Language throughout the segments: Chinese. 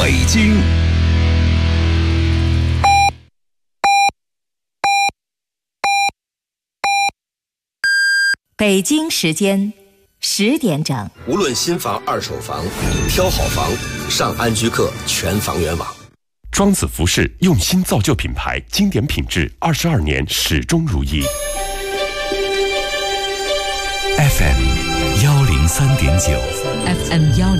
北京。 北京时间10点整。 无论新房、二手房，挑好房，上安居客全房源网。 庄子服饰用心造就品牌，经典品质，22年始终如一。 FM 103.9 FM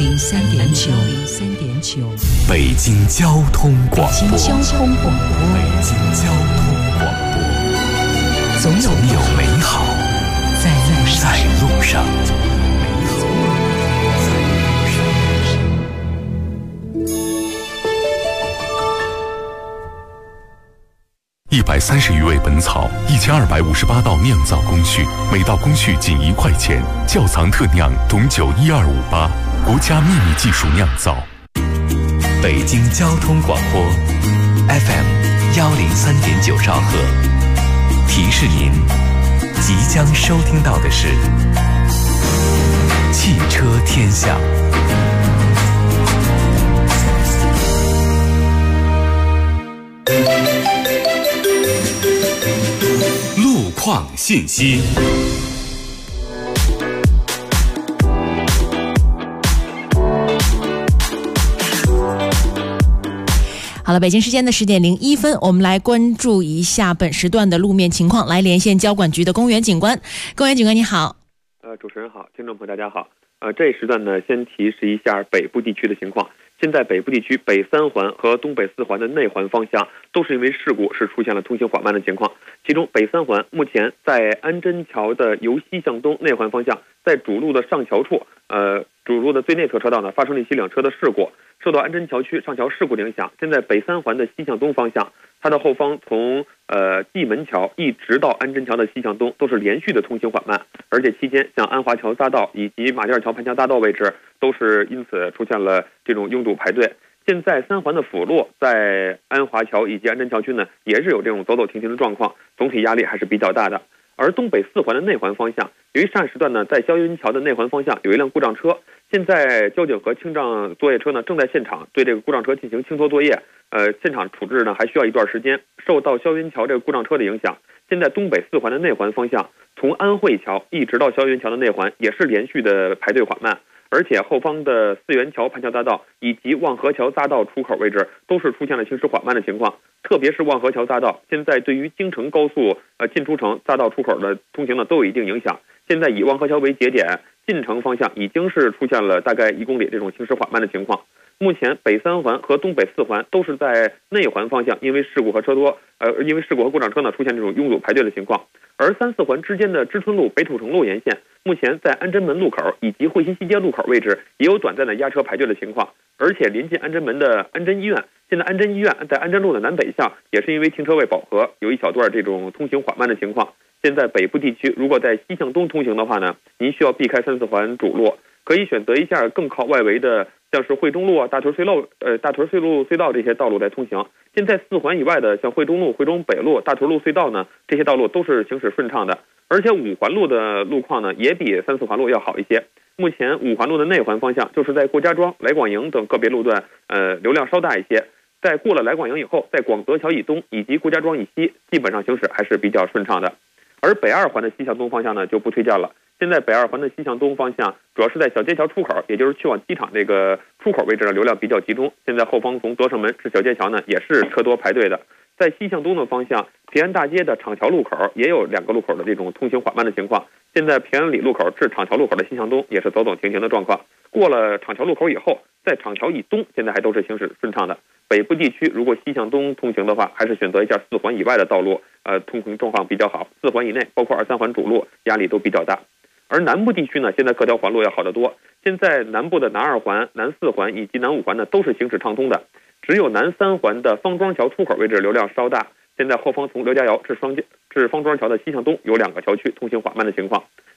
103.9 北京交通广播。 北京交通广播。 北京交通广播。总有美好在路上。130余味本草，1258道酿造工序，每道工序仅1块钱。窖藏特酿董酒12588，国家秘密技术酿造。北京交通广播 FM 103.9兆赫。提示您，即将收听到的是汽车天下。路况信息。 好了，北京时间的10点01分，我们来关注一下本时段的路面情况，来连线交管局的公园警官。公园警官你好。 主持人好，听众朋友大家好。这一时段呢，先提示一下北部地区的情况。现在北部地区北3环和东北4环的内环方向都是因为事故是出现了通行缓慢的情况。其中北3环目前在安贞桥的由西向东内环方向，在主路的上桥处，主路的最内侧车道呢发生了一起两车的事故。受到安贞桥区上桥事故的影响，现在北3环的西向东方向，它的后方从蓟门桥一直到安贞桥的西向东都是连续的通行缓慢，而且期间像安华桥匝道以及马甸桥盘桥大道位置都是因此出现了这种拥堵排队。现在3环的辅路在安华桥以及安贞桥区呢，也是有这种走走停停的状况，总体压力还是比较大的。而东北4环的内环方向，由于上时段呢，在霄云桥的内环方向有一辆故障车，现在交警和清障作业车呢正在现场对这个故障车进行清拖作业，现场处置呢还需要一段时间。受到霄云桥这个故障车的影响，现在东北4环的内环方向，从安慧桥一直到霄云桥的内环也是连续的排队缓慢，而且后方的四元桥盘桥大道以及望河桥匝道出口位置都是出现了行驶缓慢的情况。特别是望河桥匝道，现在对于京承高速进出城匝道出口的通行呢都有一定影响。现在以望河桥为节点，进城方向已经是出现了大概1公里这种行驶缓慢的情况。目前北3环和东北4环都是在内环方向因为事故和故障车呢出现这种拥堵排队的情况。而3、4环之间的知春路、北土城路沿线，目前在安贞门路口以及汇新西街路口位置也有短暂的压车排队的情况。而且临近安贞门的安贞医院，现在安贞医院在安贞路的南北向也是因为停车位饱和，有一小段这种通行缓慢的情况。现在北部地区如果在西向东通行的话呢，您需要避开3、4环主路，可以选择一下更靠外围的，像是汇中路啊、大屯隧路隧道这些道路来通行。现在4环以外的，像汇中路、汇中北路、大屯路隧道呢，这些道路都是行驶顺畅的。而且5环路的路况呢，也比3、4环路要好一些。目前5环路的内环方向，就是在顾家庄、来广营等个别路段，流量稍大一些。在过了来广营以后，在广德桥以东以及顾家庄以西，基本上行驶还是比较顺畅的。而北2环的西向东方向呢，就不推荐了。现在北2环的西向东方向，主要是在小街桥出口，也就是去往机场这个出口位置的流量比较集中。现在后方从德胜门至小街桥呢，也是车多排队的。在西向东的方向，平安大街的厂桥路口也有2个路口的这种通行缓慢的情况。现在平安里路口至厂桥路口的西向东也是走走停停的状况。过了厂桥路口以后，在厂桥以东，现在还都是行驶顺畅的。北部地区如果西向东通行的话，还是选择一下4环以外的道路，通行状况比较好。4环以内，包括2、3环主路，压力都比较大。而南部地区呢，现在各条环路要好得多。现在南部的南2环、南4环以及南5环呢，都是行驶畅通的。只有南3环的方庄桥出口位置流量稍大。现在后方从刘家窑至方庄桥的西向东有2个桥区通行缓慢的情况。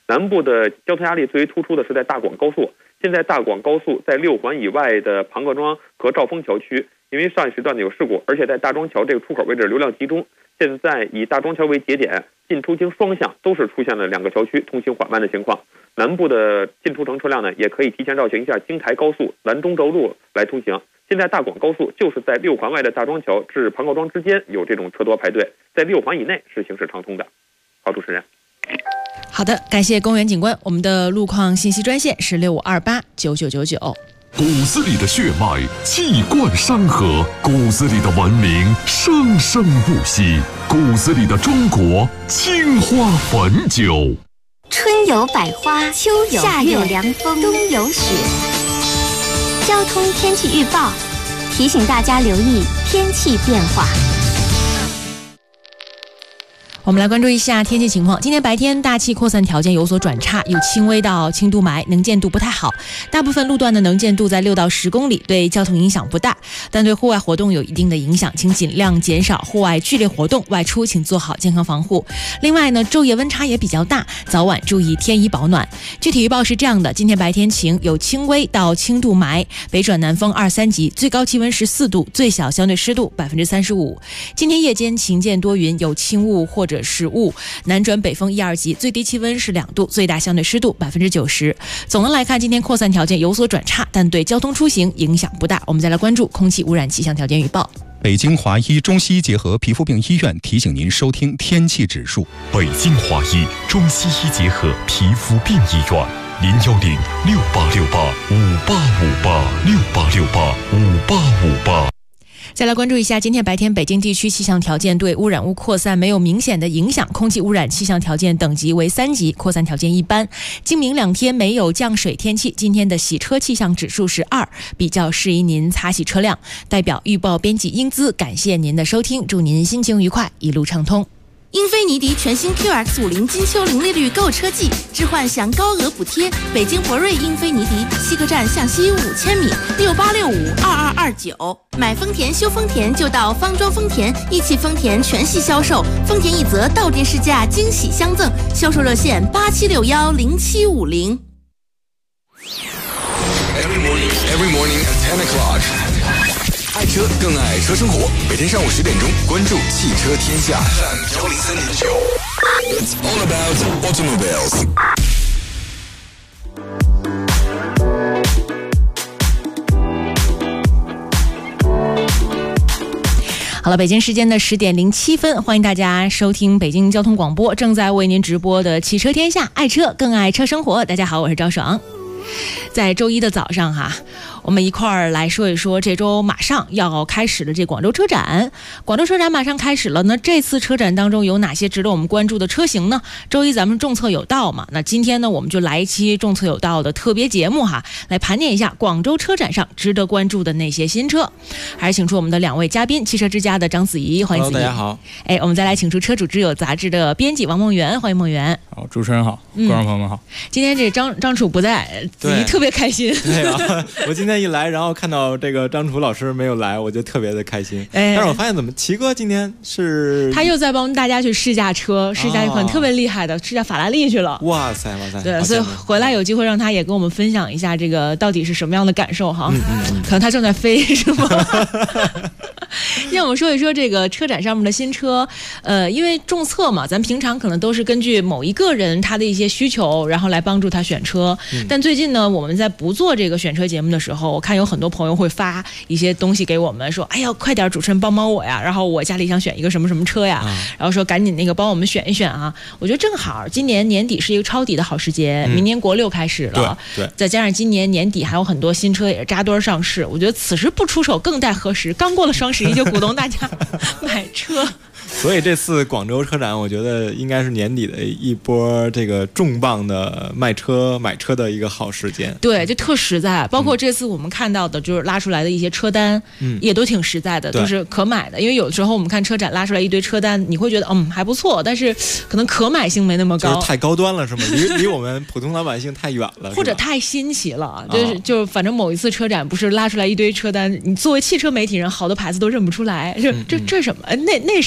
南部的交通压力最为突出的是在大广高速。现在大广高速在6环以外的庞各庄和兆丰桥区，因为上一时段有事故，而且在大庄桥这个出口位置流量集中，现在以大庄桥为节点，进出京双向都是出现了2个桥区通行缓慢的情况。南部的进出城车辆呢，也可以提前绕行一下京台高速兰中轴路来通行。现在大广高速就是在6环外的大庄桥至庞各庄之间有这种车多排队，在6环以内是行驶畅通的。好，主持人。 好的，感谢公园警官。我们的路况信息专线是65289999。 骨子里的血脉气贯山河，骨子里的文明生生不息，骨子里的中国青花汾酒。 春有百花，秋有夏有凉风，冬有雪。交通天气预报提醒大家留意天气变化。 我们来关注一下天气情况。今天白天大气扩散条件有所转差，有轻微到轻度霾，能见度不太好。大部分路段的能见度在6到10公里，对交通影响不大，但对户外活动有一定的影响，请尽量减少户外剧烈活动，外出请做好健康防护。另外呢，昼夜温差也比较大，早晚注意添衣保暖。具体预报是这样的：今天白天晴，有轻微到轻度霾，北转南风2、3级，最高气温14度，最小相对湿度35%。今天夜间晴间多云，有轻雾或者是雾，南转北风1、2级，最低气温是2度，最大相对湿度90%。总的来看，今天扩散条件有所转差，但对交通出行影响不大。我们再来关注空气污染气象条件预报。 北京华医中西医结合皮肤病医院提醒您收听天气指数。 北京华医中西医结合皮肤病医院，0106868585868685858。 再来关注一下今天白天北京地区气象条件对污染物扩散没有明显的影响，空气污染气象条件等级为3级，扩散条件一般。今明2天没有降水天气，今天的洗车气象指数是2，比较适宜您擦洗车辆。代表预报编辑英姿，感谢您的收听，祝您心情愉快，一路畅通。 英菲尼迪全新 QX50金秋零利率购车季，置换享高额补贴。北京博瑞英菲尼迪西客站向西5000米，68652229。买丰田修丰田就到方庄丰田，一汽丰田全系销售，丰田一泽到店试驾惊喜相赠，销售热线87610750。 Every morning at 10 o'clock. 爱车更爱车生活，每天上午10点钟，关注汽车天下。103.9 It's all about automobiles. 好了，北京时间的10点07分，欢迎大家收听北京交通广播正在为您直播的汽车天下，爱车更爱车生活。大家好，我是赵爽。在周一的早上哈，我们一块儿来说一说这周马上要开始的这广州车展。广州车展马上开始了，那这次车展当中有哪些值得我们关注的车型呢？周一咱们众策有道嘛，那今天呢我们就来一期众策有道的特别节目哈，来盘点一下广州车展上值得关注的那些新车。还是请出我们的2位嘉宾，汽车之家的张子怡，欢迎子怡。 大家好。 我们再来请出车主之友杂志的编辑王梦圆，欢迎梦圆。 好，主持人好，观众朋友们好。 今天这张楚不在，子怡特别开心。 对啊，我今天一来，然后看到这个张楚老师没有来，我就特别的开心。但是我发现怎么齐哥今天是他又在帮大家去试驾车，试驾一款特别厉害的，试驾法拉利去了。 哇塞！ 对，所以回来有机会让他也跟我们分享一下这个到底是什么样的感受哈。可能他正在飞是吗？让我们说一说这个车展上面的新车，因为众策嘛，咱平常可能都是根据某一个人他的一些需求，然后来帮助他选车。但最近呢，我们在不做这个选车节目的时候，我看有很多朋友会发一些东西给我们，说：“哎呀，快点，主持人帮帮我呀！然后我家里想选一个什么什么车呀，然后说赶紧那个帮我们选一选啊！”我觉得正好，今年年底是一个抄底的好时节，明年国6开始了， 对， 再加上今年年底还有很多新车也是扎堆上市，我觉得此时不出手更待何时？刚过了双11就鼓动大家买车。 所以这次广州车展，我觉得应该是年底的一波这个重磅的买车的一个好时间。 对，就特实在。包括这次我们看到的，就是拉出来的一些车单，也都挺实在的，都是可买的。因为有时候我们看车展拉出来一堆车单，你会觉得还不错，但是可能可买性没那么高， 就是太高端了，是吗？离我们普通老百姓太远了， 或者太新奇了。就是反正某一次车展不是拉出来一堆车单，你作为汽车媒体人，好多牌子都认不出来，这什么？那什么呀？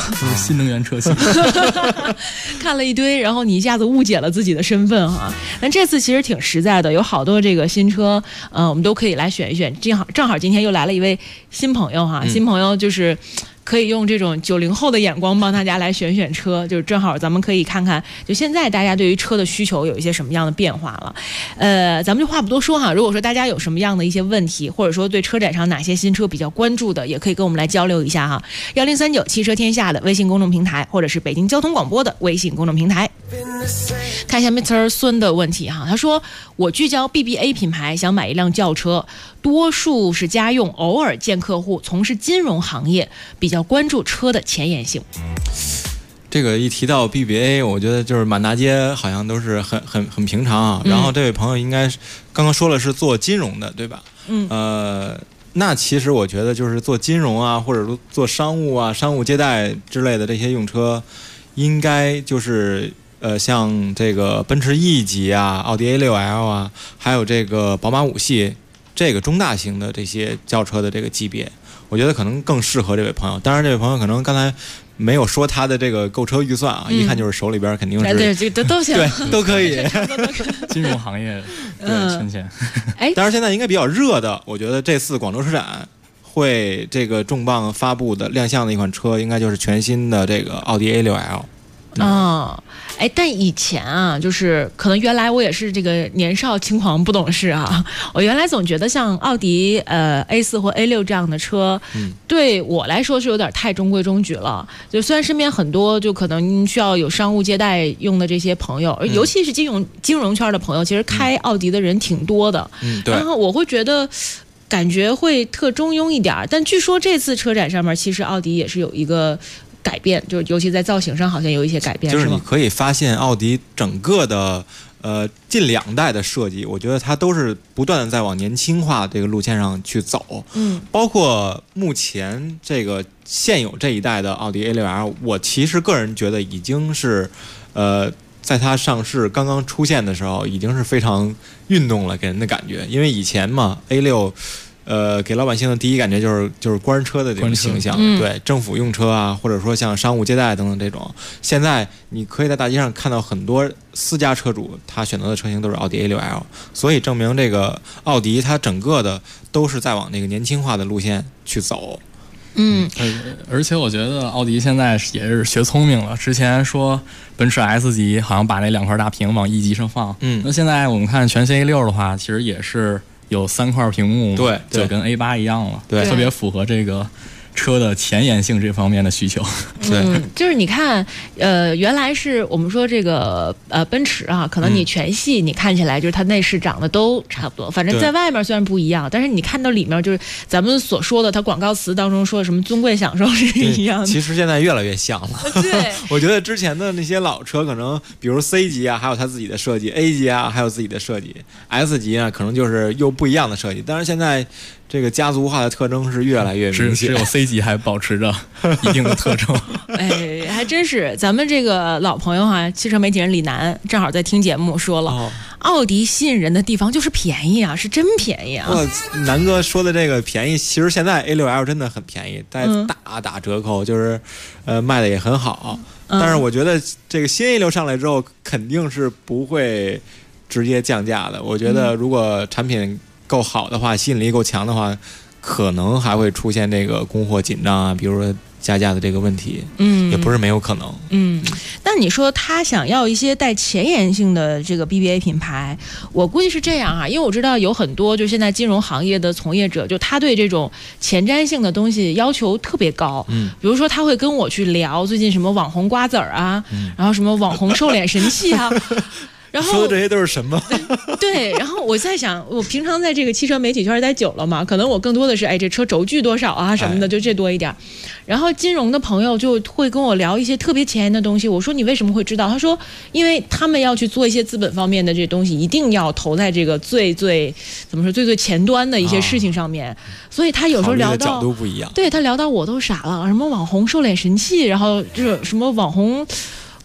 就是新能源车型。 看了一堆，然后你一下子误解了自己的身份哈。但这次其实挺实在的，有好多这个新车，我们都可以来选一选。正好今天又来了一位新朋友哈，新朋友就是可以用这种90后的眼光帮大家来选选车，就是正好咱们可以看看，就现在大家对于车的需求有一些什么样的变化了。咱们就话不多说哈，如果说大家有什么样的一些问题，或者说对车展上哪些新车比较关注的，也可以跟我们来交流一下哈。1039汽车天下的微信公众平台，或者是北京交通广播的微信公众平台。看一下 Mr. 孙的问题哈，他说我聚焦 BBA 品牌，想买一辆轿车，多数是家用，偶尔见客户，从事金融行业，比较关注车的前沿性。 这个一提到 BBA， 我觉得就是满大街好像都是很平常啊。然后这位朋友应该是刚刚说了是做金融的，对吧？那其实我觉得就是做金融啊，或者说做商务啊、商务接待之类的这些用车，应该就是像这个奔驰 E 级啊、奥迪 A6L 啊，还有这个宝马5系这个中大型的这些轿车的这个级别，我觉得可能更适合这位朋友。当然，这位朋友可能刚才没有说他的这个购车预算啊，一看就是手里边肯定是对这个都行， 对都可以。 金融行业对圈钱。 当然现在应该比较热的，我觉得这次广州车展会这个重磅发布的亮相的一款车，应该就是全新的这个奥迪 A6L。 但以前啊，就是可能原来我也是这个年少轻狂不懂事啊，我原来总觉得像奥迪A4或 A6这样的车，对我来说是有点太中规中矩了。就虽然身边很多就可能需要有商务接待用的这些朋友，尤其是金融圈的朋友，其实开奥迪的人挺多的。 对。 然后我会觉得感觉会特中庸一点，但据说这次车展上面，其实奥迪也是有一个改变，就尤其在造型上好像有一些改变， 就是你可以发现奥迪整个的近2代的设计，我觉得它都是不断的在往年轻化这个路线上去走。包括目前这个现有这一代的奥迪 A6L， 我其实个人觉得已经是在它上市刚刚出现的时候，已经是非常运动了，给人的感觉。因为以前嘛 A6给老百姓的第一感觉就是官车的这种形象，对政府用车啊，或者说像商务接待等等这种。现在你可以在大街上看到很多私家车主他选择的车型都是奥迪 A6L， 所以证明这个奥迪它整个的都是在往那个年轻化的路线去走。 而且我觉得奥迪现在也是学聪明了。之前说奔驰 S 级好像把那2块大屏往E级上放，那现在我们看全新 A6 的话，其实也是有3块屏幕，对，就跟 A8 一样了，对，特别符合这个车的前沿性这方面的需求。 对，就是你看，原来是我们说这个奔驰啊，可能你全系你看起来就是它内饰长得都差不多，反正在外面虽然不一样，但是你看到里面就是咱们所说的它广告词当中说的什么尊贵享受是一样的。 其实现在越来越像了。 对， 我觉得之前的那些老车可能比如 C 级啊还有它自己的设计， A 级啊还有自己的设计， S 级啊可能就是又不一样的设计。但是现在这个家族化的特征是越来越明显， 只有 C 级还保持着一定的特征。 还真是咱们这个老朋友哈，汽车媒体人李楠正好在听节目说了，奥迪吸引人的地方就是便宜啊，是真便宜啊。 南哥说的这个便宜，其实现在 A6L 真的很便宜，在打折扣，就是卖的也很好。但是我觉得这个新 A6 上来之后，肯定是不会直接降价的。我觉得如果产品够好的话，吸引力够强的话，可能还会出现这个供货紧张啊，比如说加价的这个问题，也不是没有可能。 但你说他想要一些带前沿性的这个 BBA 品牌，我估计是这样啊，因为我知道有很多就现在金融行业的从业者，就他对这种前瞻性的东西要求特别高。比如说他会跟我去聊最近什么网红瓜子儿啊，然后什么网红瘦脸神器啊。然后说的这些都是什么？ 对，然后我在想，我平常在这个汽车媒体圈待久了嘛，可能我更多的是这车轴距多少啊什么的，就这多一点。然后金融的朋友就会跟我聊一些特别前沿的东西，我说你为什么会知道？他说因为他们要去做一些资本方面的这些东西，一定要投在这个最怎么说最前端的一些事情上面，所以他有时候聊到角度不一样， 对他聊到我都傻了，什么网红瘦脸神器，然后就是什么网红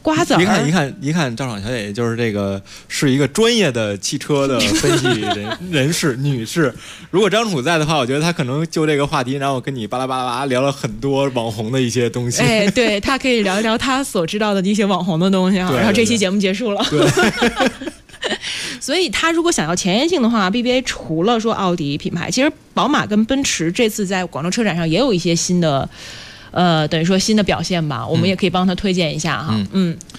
瓜子儿。 一看赵爽小姐姐就是这个是一个专业的汽车的分析人士女士。如果张楚在的话，我觉得她可能就这个话题，然后跟你巴拉巴拉聊了很多网红的一些东西。 哎，对，她可以聊一聊她所知道的一些网红的东西哈。然后这期节目结束了。对。所以他如果想要前沿性的话 ，BBA 除了说奥迪品牌，其实宝马跟奔驰这次在广州车展上也有一些新的，等于说新的表现吧。我们也可以帮他推荐一下哈。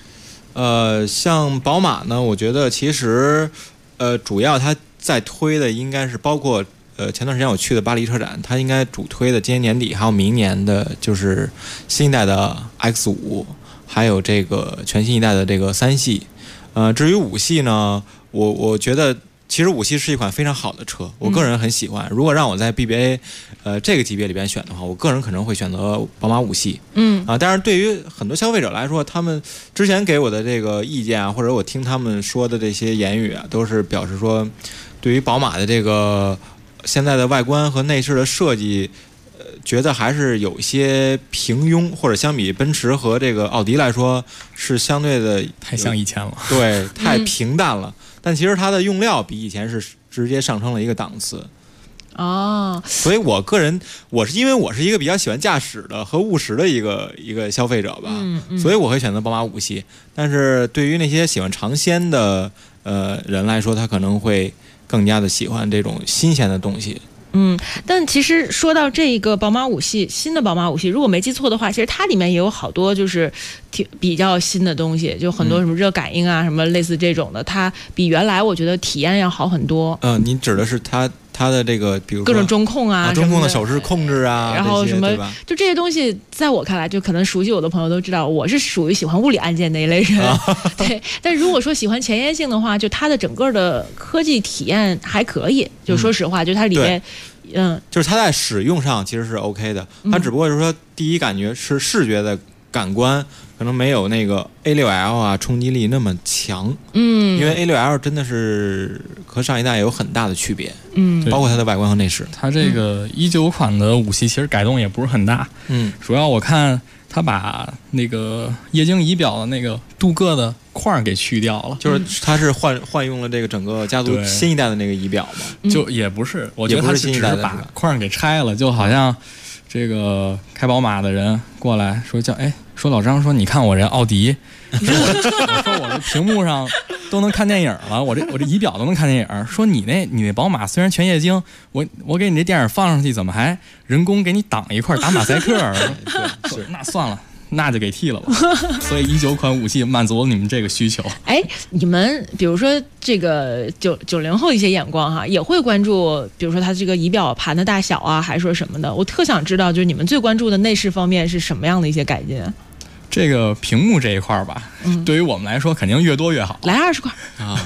像宝马呢，我觉得其实主要他在推的应该是包括前段时间我去的巴黎车展，他应该主推的今年年底还有明年的就是新一代的 X5， 还有这个全新一代的这个3系。至于5系呢，我觉得其实5系是一款非常好的车，我个人很喜欢。如果让我在 BBA 这个级别里边选的话，我个人可能会选择宝马5系。但是对于很多消费者来说，他们之前给我的这个意见啊，或者我听他们说的这些言语啊，都是表示说，对于宝马的这个现在的外观和内饰的设计。觉得还是有一些平庸，或者相比奔驰和这个奥迪来说，是相对的太像以前了。 对，太平淡了。但其实它的用料比以前是直接上升了一个档次。所以我个人，因为我是一个比较喜欢驾驶的和务实的一个消费者吧，所以我会选择宝马5系。但是对于那些喜欢尝鲜的人来说，他可能会更加的喜欢这种新鲜的东西。 但其实说到这一个宝马5系，新的宝马5系，如果没记错的话，其实它里面也有好多就是比较新的东西，就很多什么热感应啊，什么类似这种的，它比原来我觉得体验要好很多。 你指的是它的这个，比如各种中控啊， 中控的手势控制啊， 然后什么，就这些东西，在我看来，就可能熟悉我的朋友都知道，我是属于喜欢物理按键那一类人。对，但如果说喜欢前沿性的话，就它的整个的科技体验还可以。就说实话，就它里面。 就是它在使用上其实是 OK 的，它只不过是说第一感觉是视觉的感官可能没有那个 A6L 啊冲击力那么强，因为 A6L 真的是和上一代有很大的区别，包括它的外观和内饰。 它这个19款的5系其实改动也不是很大，主要我看它把那个液晶仪表的那个镀铬的框给去掉了， 就是它是换用了这个整个家族新一代的那个仪表嘛， 就也不是，我觉得它只是把框给拆了，就好像这个开宝马的人过来说说老张说你看我这奥迪，我说我这屏幕上都能看电影了，我这仪表都能看电影，说你那宝马虽然全液晶，我给你这电影放上去怎么还人工给你挡一块打马赛克？那算了。那就给替了吧。所以19款5系满足了你们这个需求。 你们比如说这个90后一些眼光哈，也会关注，比如说它这个仪表盘的大小啊，还是说什么的？我特想知道，就是你们最关注的内饰方面是什么样的一些改进？ 这个屏幕这一块吧，对于我们来说肯定越多越好。 来20块啊！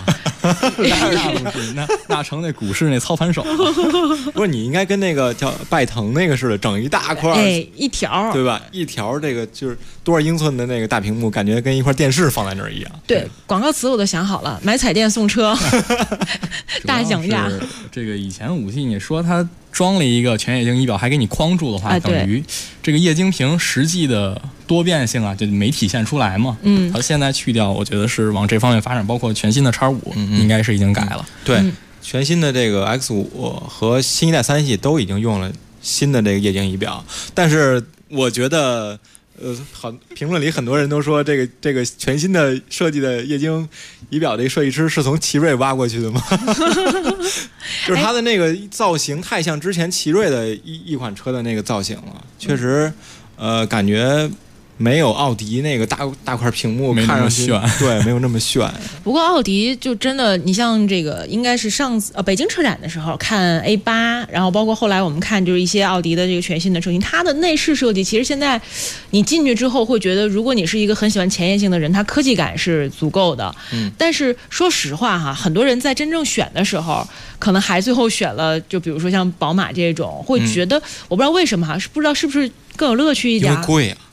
那成那股市那操盘手。 不是，你应该跟那个叫拜腾那个似的，整一大块， 一条， 对吧？一条这个就是多少英寸的那个大屏幕，感觉跟一块电视放在那儿一样。 对，广告词我都想好了，买彩电送车，大降价。 这个以前5系你说它装了一个全液晶仪表还给你框住的话，等于这个液晶屏实际的多变性啊就没体现出来嘛。它现在去掉，我觉得是往这方面发展，包括全新的X5应该是已经改了。 对，全新的这个 X5和新一代3系都已经用了新的这个液晶仪表，但是我觉得好，评论里很多人都说这个全新的设计的液晶仪表这个设计师是从奇瑞挖过去的吗？就是它的那个造型太像之前奇瑞的一款车的那个造型了，确实感觉没有奥迪那个大块屏幕看上去炫， 对，没有那么炫。 不过奥迪就真的，你像这个应该是上次北京车展的时候看 A8， 然后包括后来我们看就是一些奥迪的这个全新的车型，它的内饰设计其实现在你进去之后会觉得，如果你是一个很喜欢前沿性的人，它科技感是足够的。但是说实话哈，很多人在真正选的时候，可能还最后选了，就比如说像宝马这种，会觉得我不知道为什么哈，不知道是不是更有乐趣一点？ 因为贵啊。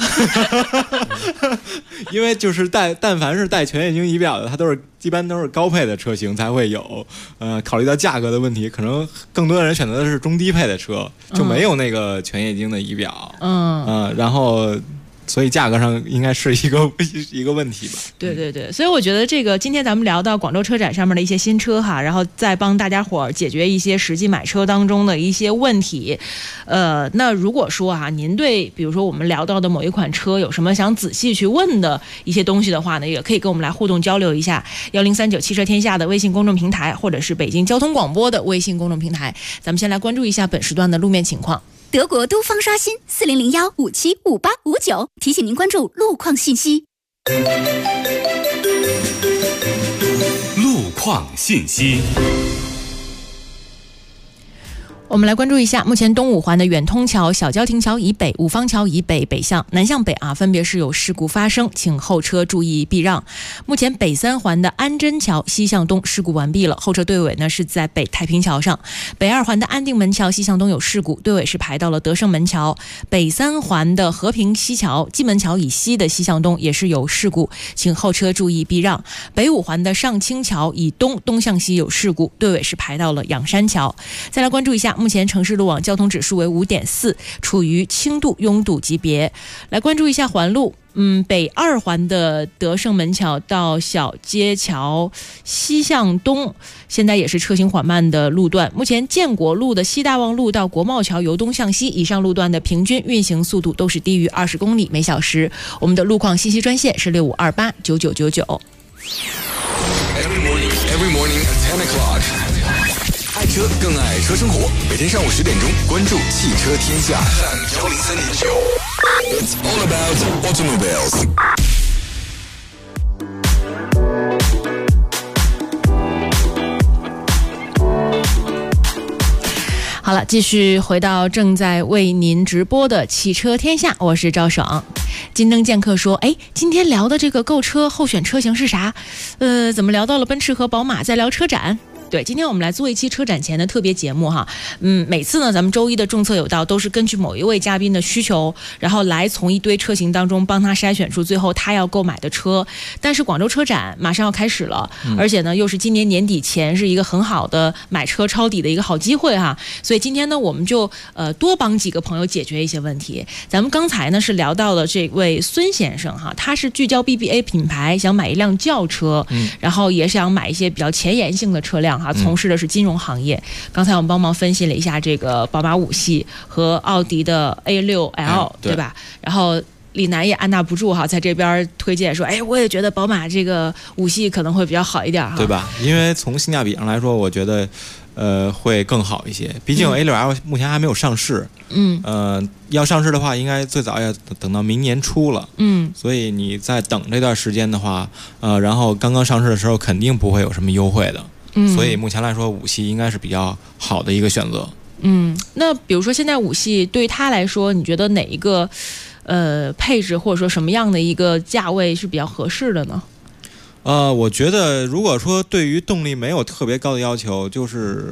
因为就是但凡是带全液晶仪表的，它一般都是高配的车型才会有。考虑到价格的问题，可能更多的人选择的是中低配的车，就没有那个全液晶的仪表。然后所以价格上应该是一个问题吧。 对对对，所以我觉得这个今天咱们聊到广州车展上面的一些新车哈，然后再帮大家伙儿解决一些实际买车当中的一些问题。那如果说啊，您对比如说我们聊到的某一款车有什么想仔细去问的一些东西的话呢，也可以跟我们来互动交流一下。1039汽车天下的微信公众平台，或者是北京交通广播的微信公众平台。咱们先来关注一下本时段的路面情况。 德国都方刷新4001575859，提醒您关注路况信息。 路况信息。 我们来关注一下，目前东五环的远通桥、小交亭桥以北、五方桥以北北向、南向北啊，分别是有事故发生，请后车注意避让。目前北三环的安贞桥西向东事故完毕了，后车队尾呢是在北太平桥上。北二环的安定门桥西向东有事故，队尾是排到了德胜门桥。北三环的和平西桥、蓟门桥以西的西向东也是有事故，请后车注意避让。北五环的上清桥以东东向西有事故，队尾是排到了仰山桥。再来关注一下，目前城市路网交通指数为5.4，处于轻度拥堵级别。来关注一下环路，北二环的德胜门桥到小街桥西向东，现在也是车行缓慢的路段。目前建国路的西大望路到国贸桥由东向西以上路段的平均运行速度都是低于20公里每小时。我们的路况信息专线是65289999。 Every morning at 10 o'clock. 爱车更爱车生活，每天上午10点钟关注汽车天下。103.9 It's all about automobiles。 好了，继续回到正在为您直播的汽车天下，我是赵爽。金灯剑客说，今天聊的这个购车候选车型是啥？怎么聊到了奔驰和宝马，在聊车展？对，今天我们来做一期车展前的特别节目哈。每次呢，咱们周一的众策有道都是根据某一位嘉宾的需求，然后来从一堆车型当中帮他筛选出最后他要购买的车。但是广州车展马上要开始了，而且呢又是今年年底前是一个很好的买车抄底的一个好机会哈。所以今天呢，我们就多帮几个朋友解决一些问题。咱们刚才呢是聊到了这位孙先生哈，他是聚焦 BBA 品牌，想买一辆轿车，然后也想买一些比较前沿性的车辆。从事的是金融行业。刚才我们帮忙分析了一下这个宝马5系和奥迪的 A6L，对吧？然后李楠也按捺不住哈，在这边推荐说，我也觉得宝马这个5系可能会比较好一点哈， 对吧？因为从性价比上来说，我觉得会更好一些。毕竟 A6L 目前还没有上市，要上市的话，应该最早要等到明年初了，所以你在等这段时间的话，然后刚刚上市的时候肯定不会有什么优惠的。所以目前来说5系应该是比较好的一个选择。 那比如说现在5系对于他来说，你觉得哪一个配置或者说什么样的一个价位是比较合适的呢？ 我觉得如果说对于动力没有特别高的要求，就是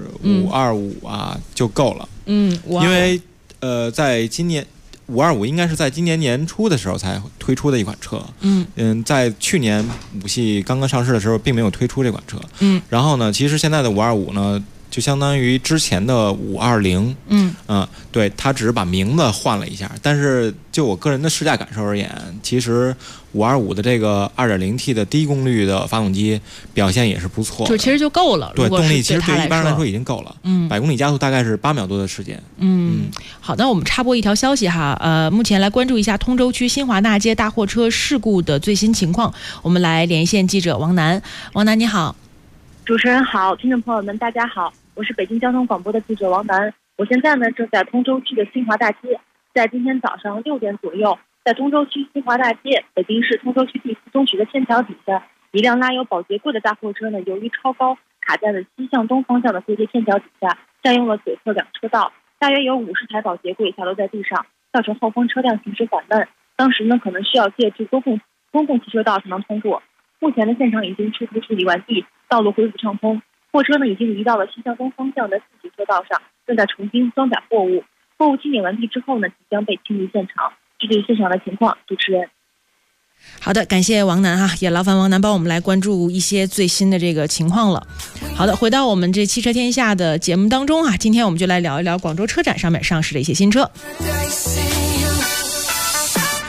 525啊就够了。因为在今年525应该是在今年年初的时候才推出的一款车。在去年5系刚刚上市的时候并没有推出这款车。然后呢，其实现在的525呢就相当于之前的520。对，它只是把名字换了一下，但是就我个人的试驾感受而言，其实525的这个 2.0T 的低功率的发动机表现也是不错的， 就其实就够了。 对，动力其实对一般人来说已经够了。100公里加速大概是8秒多的时间。 好，那我们插播一条消息哈，目前来关注一下通州区新华大街大货车事故的最新情况。我们来连线记者王楠。王楠你好。 主持人好，听众朋友们大家好，我是北京交通广播的记者王楠。我现在呢正在通州区的新华大街，在今天早上6点左右，在通州区新华大街北京市通州区第4中局的天桥底下，一辆拉有保洁柜的大货车呢，由于超高卡在了西向东方向的对接天桥底下，占用了左侧2车道，大约有50台保洁柜下落在地上，造成后方车辆行驶缓慢。当时呢可能需要借助公共汽车道才能通过。目前的现场已经初步处理完毕，道路恢复畅通。货车呢已经移到了西向东方向的自行车道上，正在重新装载货物。货物清理完毕之后呢，即将被清离现场。这就是现场的情况，主持人。 好的，感谢王楠也劳烦王楠帮我们来关注一些最新的这个情况了。好的，回到我们这汽车天下的节目当中今天我们就来聊一聊广州车展上面上市的一些新车。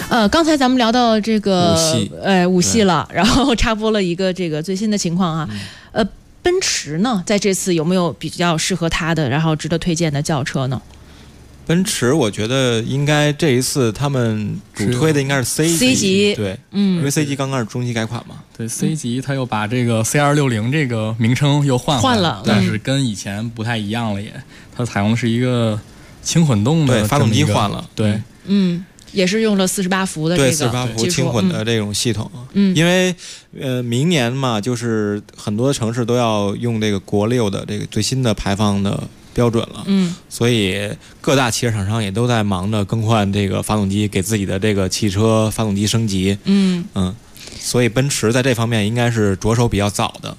刚才咱们聊到这个五系了，然后插播了一个这个最新的情况啊，奔驰呢，在这次有没有比较适合它的，然后值得推荐的轿车呢？ 奔驰，我觉得应该这一次他们主推的应该是 C 级，对，因为 C 级刚刚是中期改款嘛。 对 ，C 级它又把这个 C260这个名称又换了，但是跟以前不太一样了也，它采用的是一个轻混动的， 对，发动机换了， 对， 也是用了48伏的这个 48伏轻混的这种系统，因为明年嘛，就是很多城市都要用这个国6的这个最新的排放的标准了，所以各大汽车厂商也都在忙着更换这个发动机，给自己的这个汽车发动机升级，所以奔驰在这方面应该是着手比较早的，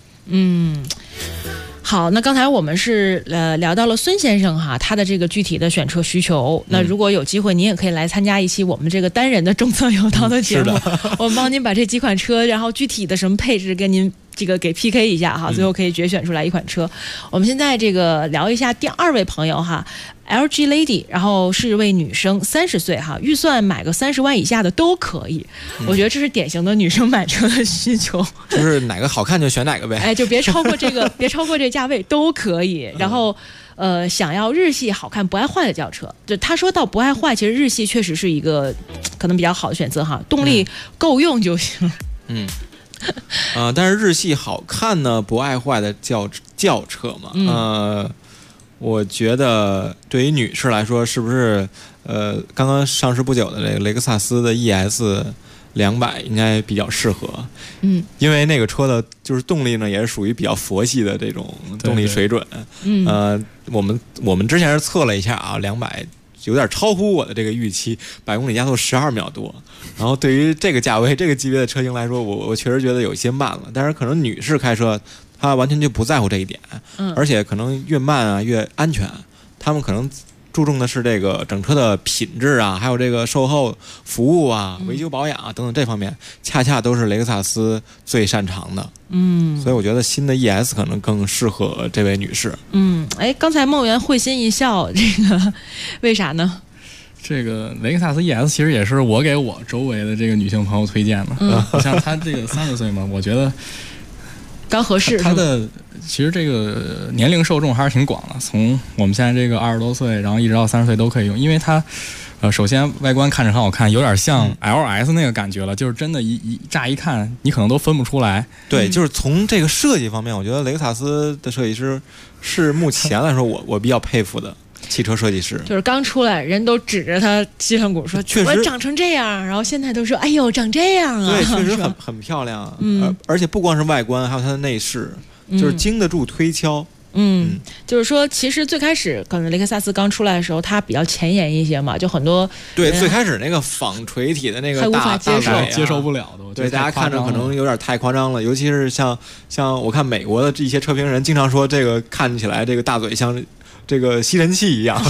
好，那刚才我们是聊到了孙先生哈，他的这个具体的选车需求。那如果有机会，您也可以来参加一期我们这个单人的中策有道的节目，我们帮您把这几款车，然后具体的什么配置跟您这个给 PK 一下哈，最后可以决选出来一款车。我们现在这个聊一下第2位朋友哈。LG Lady， 然后是位女生，30岁哈，预算买个30万以下的都可以。我觉得这是典型的女生买车的需求， 就是哪个好看就选哪个呗。 哎，就别超过这个，别超过这价位都可以。然后，想要日系好看不爱坏的轿车，就他说到不爱坏，其实日系确实是一个可能比较好的选择哈，动力够用就行。 但是日系好看呢，不爱坏的轿车嘛，我觉得对于女士来说，是不是刚刚上市不久的这个雷克萨斯的 ES 200应该比较适合，因为那个车的就是动力呢也是属于比较佛系的这种动力水准，我们之前是测了一下啊，200有点超乎我的这个预期，100公里加速12秒多，然后对于这个价位这个级别的车型来说，我确实觉得有些慢了，但是可能女士开车他完全就不在乎这一点，而且可能越慢啊越安全，他们可能注重的是这个整车的品质啊，还有这个售后服务啊、维修保养啊等等这方面，恰恰都是雷克萨斯最擅长的。所以我觉得新的 ES 可能更适合这位女士。 刚才梦圆会心一笑，这个为啥呢？ 这个雷克萨斯 ES 其实也是我给我周围的这个女性朋友推荐的。像她这个30岁嘛，我觉得刚合适。 他的其实这个年龄受众还是挺广的，从我们现在这个20多岁，然后一直到30岁都可以用，因为它首先外观看着很好看，有点像 LS 那个感觉了，就是真的乍一看你可能都分不出来。 对，就是从这个设计方面，我觉得雷克萨斯的设计师是目前来说我比较佩服的汽车设计师。 就是刚出来人都指着他脊梁骨说确实我长成这样，然后现在都说哎呦长这样啊。 对，确实很漂亮，而且不光是外观，还有它的内饰，就是经得住推敲。 就是说其实最开始可能雷克萨斯刚出来的时候它比较前沿一些嘛，就很多对最开始那个纺锤体的那个还无法接受不了的， 对大家看着可能有点太夸张了，尤其是像我看美国的这些车评人经常说这个看起来这个大嘴像这个吸尘器一样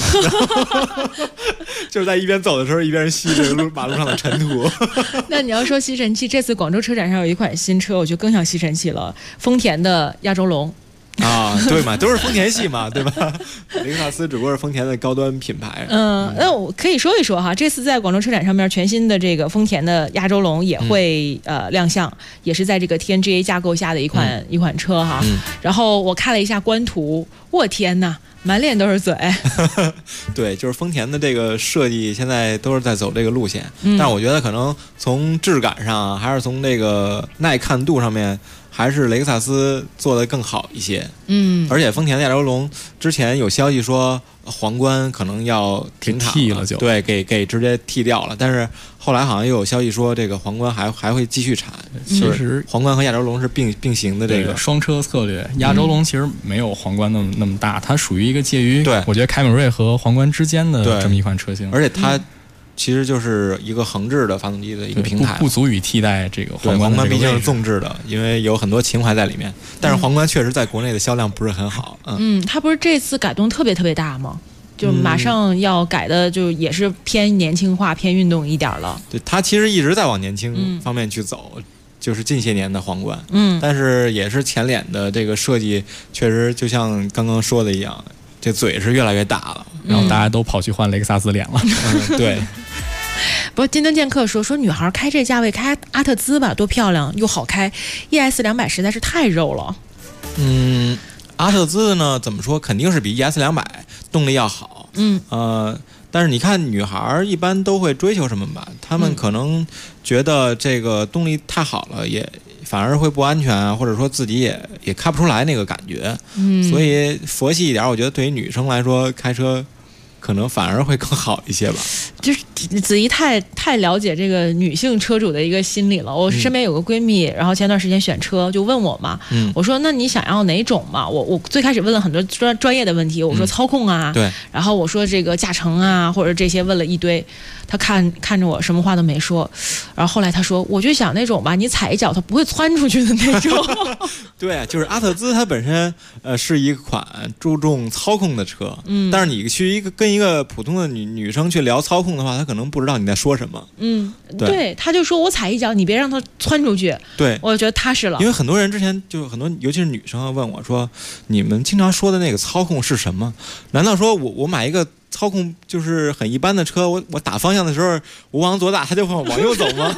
就是在一边走的时候一边吸这个马路上的尘土那你要说吸尘器，这次广州车展上有一款新车我觉得更像吸尘器了，丰田的亚洲龙对嘛，都是丰田系嘛，对吧？雷克萨斯只不过是丰田的高端品牌。 那我可以说一说哈，这次在广州车展上面，全新的这个丰田的亚洲龙也会亮相，也是在这个 TNGA 架构下的一款车哈。然后我看了一下官图，我天哪！满脸都是嘴对，就是丰田的这个设计现在都是在走这个路线，但是我觉得可能从质感上还是从这个耐看度上面还是雷克萨斯做得更好一些。而且丰田的亚洲龙之前有消息说皇冠可能要停产了，就对，给直接剃掉了，但是后来好像又有消息说这个皇冠还会继续产。 其实皇冠和亚洲龙是并行的这个双车策略。亚洲龙其实没有皇冠那么大，它属于一个介于我觉得凯美瑞和皇冠之间的这么一款车型， 而且它其实就是一个横置的发动机的一个平台， 不足以替代这个皇冠。 皇冠毕竟是纵置的，因为有很多情怀在里面。但是皇冠确实在国内的销量不是很好。 它不是这次改动特别大吗？就马上要改的，就也是偏年轻化、偏运动一点了。 对，它其实一直在往年轻方面去走。就是近些年的皇冠，但是也是前脸的这个设计，确实就像刚刚说的一样，这嘴是越来越大了， 然后大家都跑去换雷克萨斯脸了。 对。 不过金灯剑客说女孩开这价位开阿特兹吧，多漂亮又好开 ，ES 200实在是太肉了。 阿特兹呢怎么说，肯定是比 ES 200动力要好。但是你看女孩一般都会追求什么吧？她们可能觉得这个动力太好了，也反而会不安全啊，或者说自己也开不出来那个感觉。所以佛系一点，我觉得对于女生来说开车可能反而会更好一些吧。 就是子怡太了解这个女性车主的一个心理了。我身边有个闺蜜，然后前段时间选车就问我嘛，我说那你想要哪种嘛？我最开始问了很多专业的问题，我说操控啊， 对， 然后我说这个驾乘啊，或者这些问了一堆，她看着我什么话都没说，然后后来她说，我就想那种吧，你踩一脚它不会窜出去的那种。 对，就是阿特兹它本身是一款注重操控的车，但是你去跟一个普通的女生去聊操控的话，她可能不知道你在说什么。 对，他就说我踩一脚，你别让它窜出去。对，我觉得踏实了。 因为很多人之前就很多，尤其是女生问我说，你们经常说的那个操控是什么？难道说我买一个操控就是很一般的车，我打方向的时候我往左打，它就往右走吗？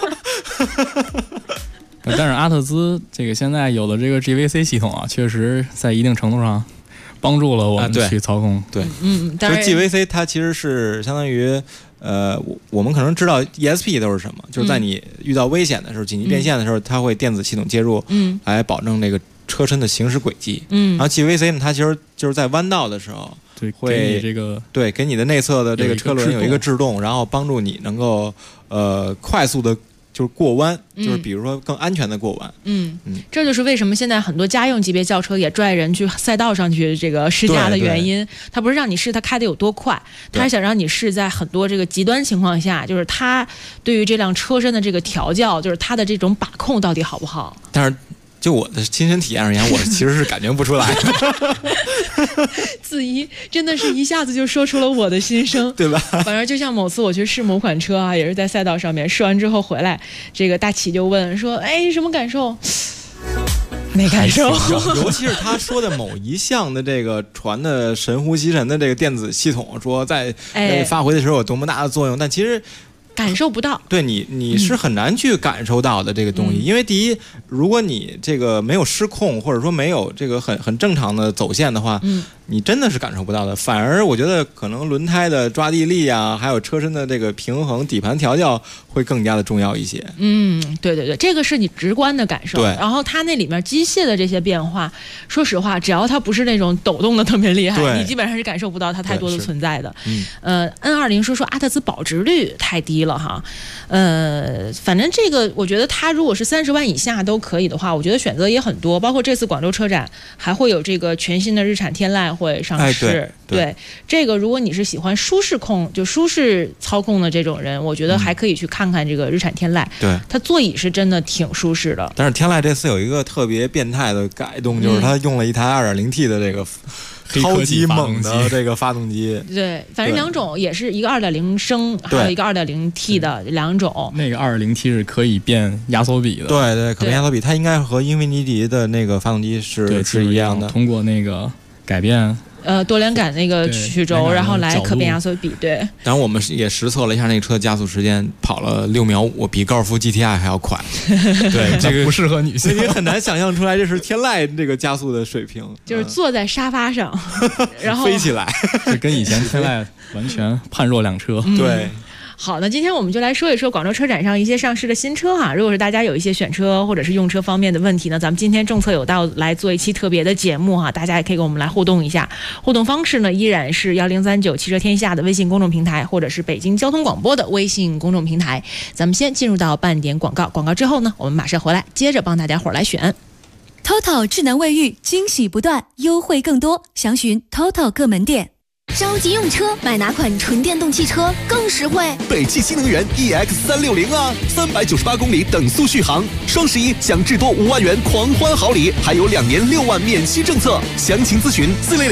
但是阿特兹这个现在有了这个 GVC 系统啊，确实在一定程度上帮助了我们去操控。 对，但是 GVC 它其实是相当于我们可能知道 ESP 都是什么，就是在你遇到危险的时候、紧急变线的时候，它会电子系统介入，来保证这个车身的行驶轨迹。然后 GVC 呢，它其实就是在弯道的时候，会给你这个给你的内侧的这个车轮有一个制动，然后帮助你能够快速的。就是过弯，就是比如说更安全的过弯。 这就是为什么现在很多家用级别轿车也拽人去赛道上去这个试驾的原因。它不是让你试它开得有多快，它是想让你试在很多这个极端情况下，就是它对于这辆车身的这个调教，就是它的这种把控到底好不好。 但是就我的亲身体验而言，我其实是感觉不出来的。 子怡真的是一下子就说出了我的心声， 对吧？ 反正就像某次我去试某款车啊，也是在赛道上面试完之后回来，这个大启就问说：“哎，什么感受？”没感受。 尤其是他说的某一项的这个传的神乎其神的这个电子系统，说在发挥的时候有多么大的作用，但其实。 感受不到， 对你是很难去感受到的这个东西，因为第一，如果你这个没有失控，或者说没有这个很正常的走线的话，你真的是感受不到的。反而我觉得可能轮胎的抓地力啊，还有车身的这个平衡、底盘调教会更加的重要一些。 对，这个是你直观的感受。 对， 然后它那里面机械的这些变化，说实话，只要它不是那种抖动的特别厉害，你基本上是感受不到它太多的存在的。N20说阿特兹保值率太低了哈，反正这个我觉得它如果是30万以下都可以的话，我觉得选择也很多，包括这次广州车展还会有这个全新的日产天籁会上市。对，这个如果你是喜欢舒适控，就舒适操控的这种人，我觉得还可以去看看这个日产天籁。 对， 它座椅是真的挺舒适的。 但是天籁这次有一个特别变态的改动，就是它用了一台 2.0T 的这个超级猛的这个发动机。 对，反正两种，也是一个2.0升，还有一个2.0T 的两种。 那个2.0T 是可以变压缩比的。 对，可变压缩比，它应该和英菲尼迪的那个发动机是一样的。 通过那个改变。 多连杆那个曲轴，然后来可变压缩比。对， 然后我们也实测了一下那个车的加速时间，跑了6秒5，比高尔夫 GTI 还要快。 对，这个不适合女性， 你很难想象出来这是天籁这个加速的水平， 就是坐在沙发上，然后飞起来， 就跟以前天籁完全判若两车。 对。 好，那今天我们就来说一说广州车展上一些上市的新车哈。如果是大家有一些选车或者是用车方面的问题呢，咱们今天政策有道来做一期特别的节目哈，大家也可以跟我们来互动一下。互动方式呢依然是1039汽车天下的微信公众平台，或者是北京交通广播的微信公众平台。咱们先进入到半点广告，广告之后呢，我们马上回来，接着帮大家伙来选。 TOTO 智能卫浴，惊喜不断，优惠更多，详询 TOTO 各门店。 着急用车，买哪款纯电动汽车更实惠？ 北汽新能源 EX360啊，398公里等速续航，双11享至多5万元狂欢好礼，还有2年6万免息政策，详情咨询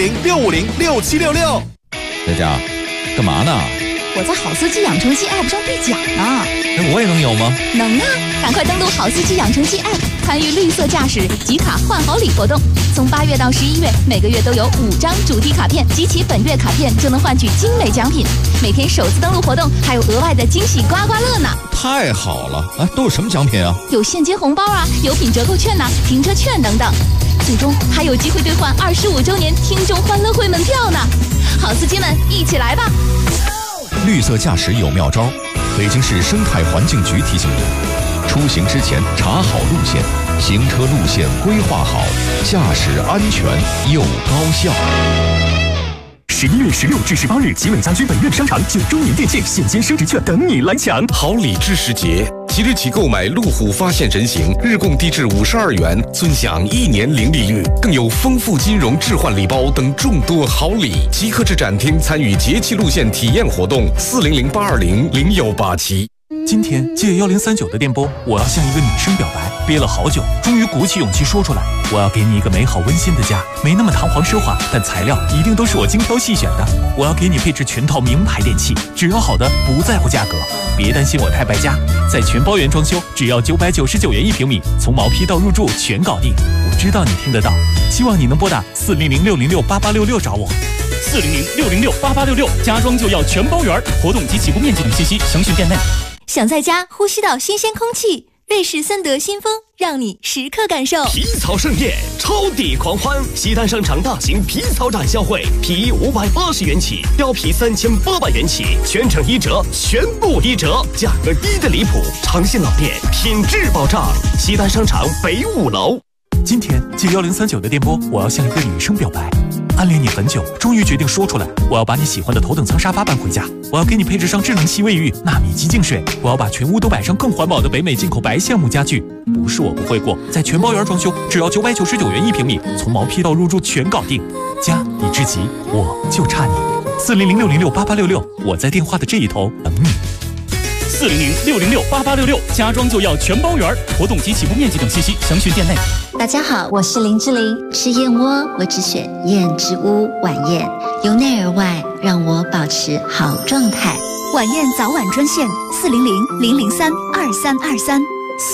400-650-6766。 佳佳，干嘛呢？ 我在好司机养成记 App 上兑奖呢。 那我也能有吗？ 能啊，赶快登录好司机养成记 App。 参与绿色驾驶集卡换好礼活动。从8月到11月，每个月都有5张主题卡片，集齐本月卡片就能换取精美奖品。每天首次登录活动还有额外的惊喜刮刮乐呢！ 太好了啊！都有什么奖品啊？ 有现金红包啊，有品折扣券呐、停车券等等。最终还有机会兑换25周年听众欢乐会门票呢！好司机们，一起来吧！ 绿色驾驶有妙招，北京市生态环境局提醒您：出行之前查好路线，行车路线规划好，驾驶安全又高效。 11月16至18日，集美家居本院商场9周年店庆现金升值券等你来抢！ 好礼知时节，即日起购买路虎发现人形，日供低至52元，尊享1年零利率，更有丰富金融置换礼包等众多好礼。即刻至展厅参与节气路线体验活动，400-820-0187。 今天借1039的电波，我要向一个女生表白，憋了好久，终于鼓起勇气说出来。我要给你一个美好温馨的家，没那么堂皇奢华，但材料一定都是我精挑细选的。我要给你配置全套名牌电器，只要好的，不在乎价格。别担心我太败家，在全包圆装修，只要999元1平米，从毛坯到入住全搞定。我知道你听得到，希望你能拨打400-606-8866找我。400-606-8866，家装就要全包圆，活动及起步面积等信息详询店内。 想在家呼吸到新鲜空气，瑞士森德新风让你时刻感受。 皮草盛宴，超抵狂欢！西单商场大型皮草展销会，皮衣580元起，貂皮3800元起，全程1折，全部1折，价格低的离谱。尝鲜老店，品质保障。西单商场北5楼。今天借1039的电波，我要向一个女生表白。暗恋你很久，终于决定说出来。我要把你喜欢的头等舱沙发搬回家，我要给你配置上智能吸卫浴、纳米机净水，我要把全屋都摆上更环保的北美进口白橡木家具。不是我不会过，在全包圆装修，只要999元1平米，从毛坯到入住全搞定。家已至齐，我就差你。400-606-8866，我在电话的这一头等你。400-606-8866，家装就要全包圆，活动及起步面积等信息详询店内。 大家好，我是林志玲。吃燕窝，我只选燕之屋晚宴，由内而外让我保持好状态。 晚宴早晚专线400-003-2323。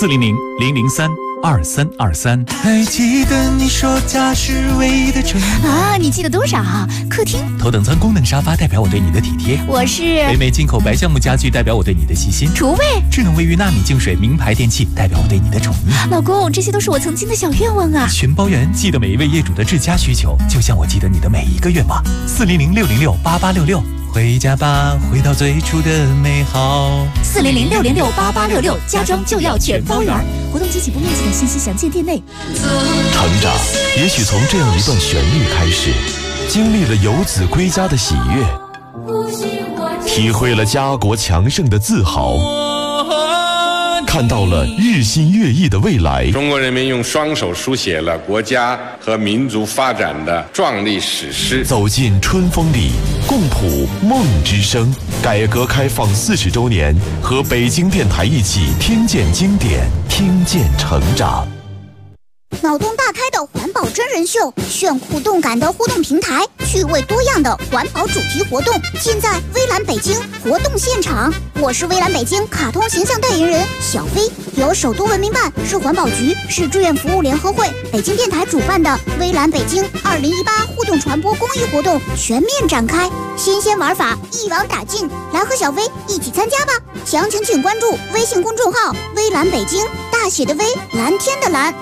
400-003-2323。还记得你说家是唯一的城啊？你记得多少？客厅头等舱功能沙发代表我对你的体贴， 我是北美进口白橡木家具代表我对你的细心， 厨卫智能卫浴纳米净水名牌电器代表我对你的宠溺。 老公，这些都是我曾经的小愿望啊！ 全包圆，记得每一位业主的至佳需求，就像我记得你的每一个愿望。400-606-8866，回家吧，回到最初的美好。 400-606-8866，家装就要全包圆，活动及起步面积等信息详见店内。 成长也许从这样一段旋律开始，经历了游子归家的喜悦，体会了家国强盛的自豪，看到了日新月异的未来。 中国人民用双手书写了国家和民族发展的壮丽史诗。 走进春风里，共谱梦之声。改革开放40周年，和北京电台一起听见经典，听见成长。 脑洞大开的环保真人秀，炫酷动感的互动平台，趣味多样的环保主题活动，尽在微蓝北京活动现场。我是微蓝北京卡通形象代言人小飞，由首都文明办、市环保局、市志愿服务联合会、北京电台主办的微蓝北京2018互动传播公益活动全面展开，新鲜玩法一网打尽，来和小飞一起参加吧！详情请关注微信公众号微蓝北京，大写的微，蓝天的蓝。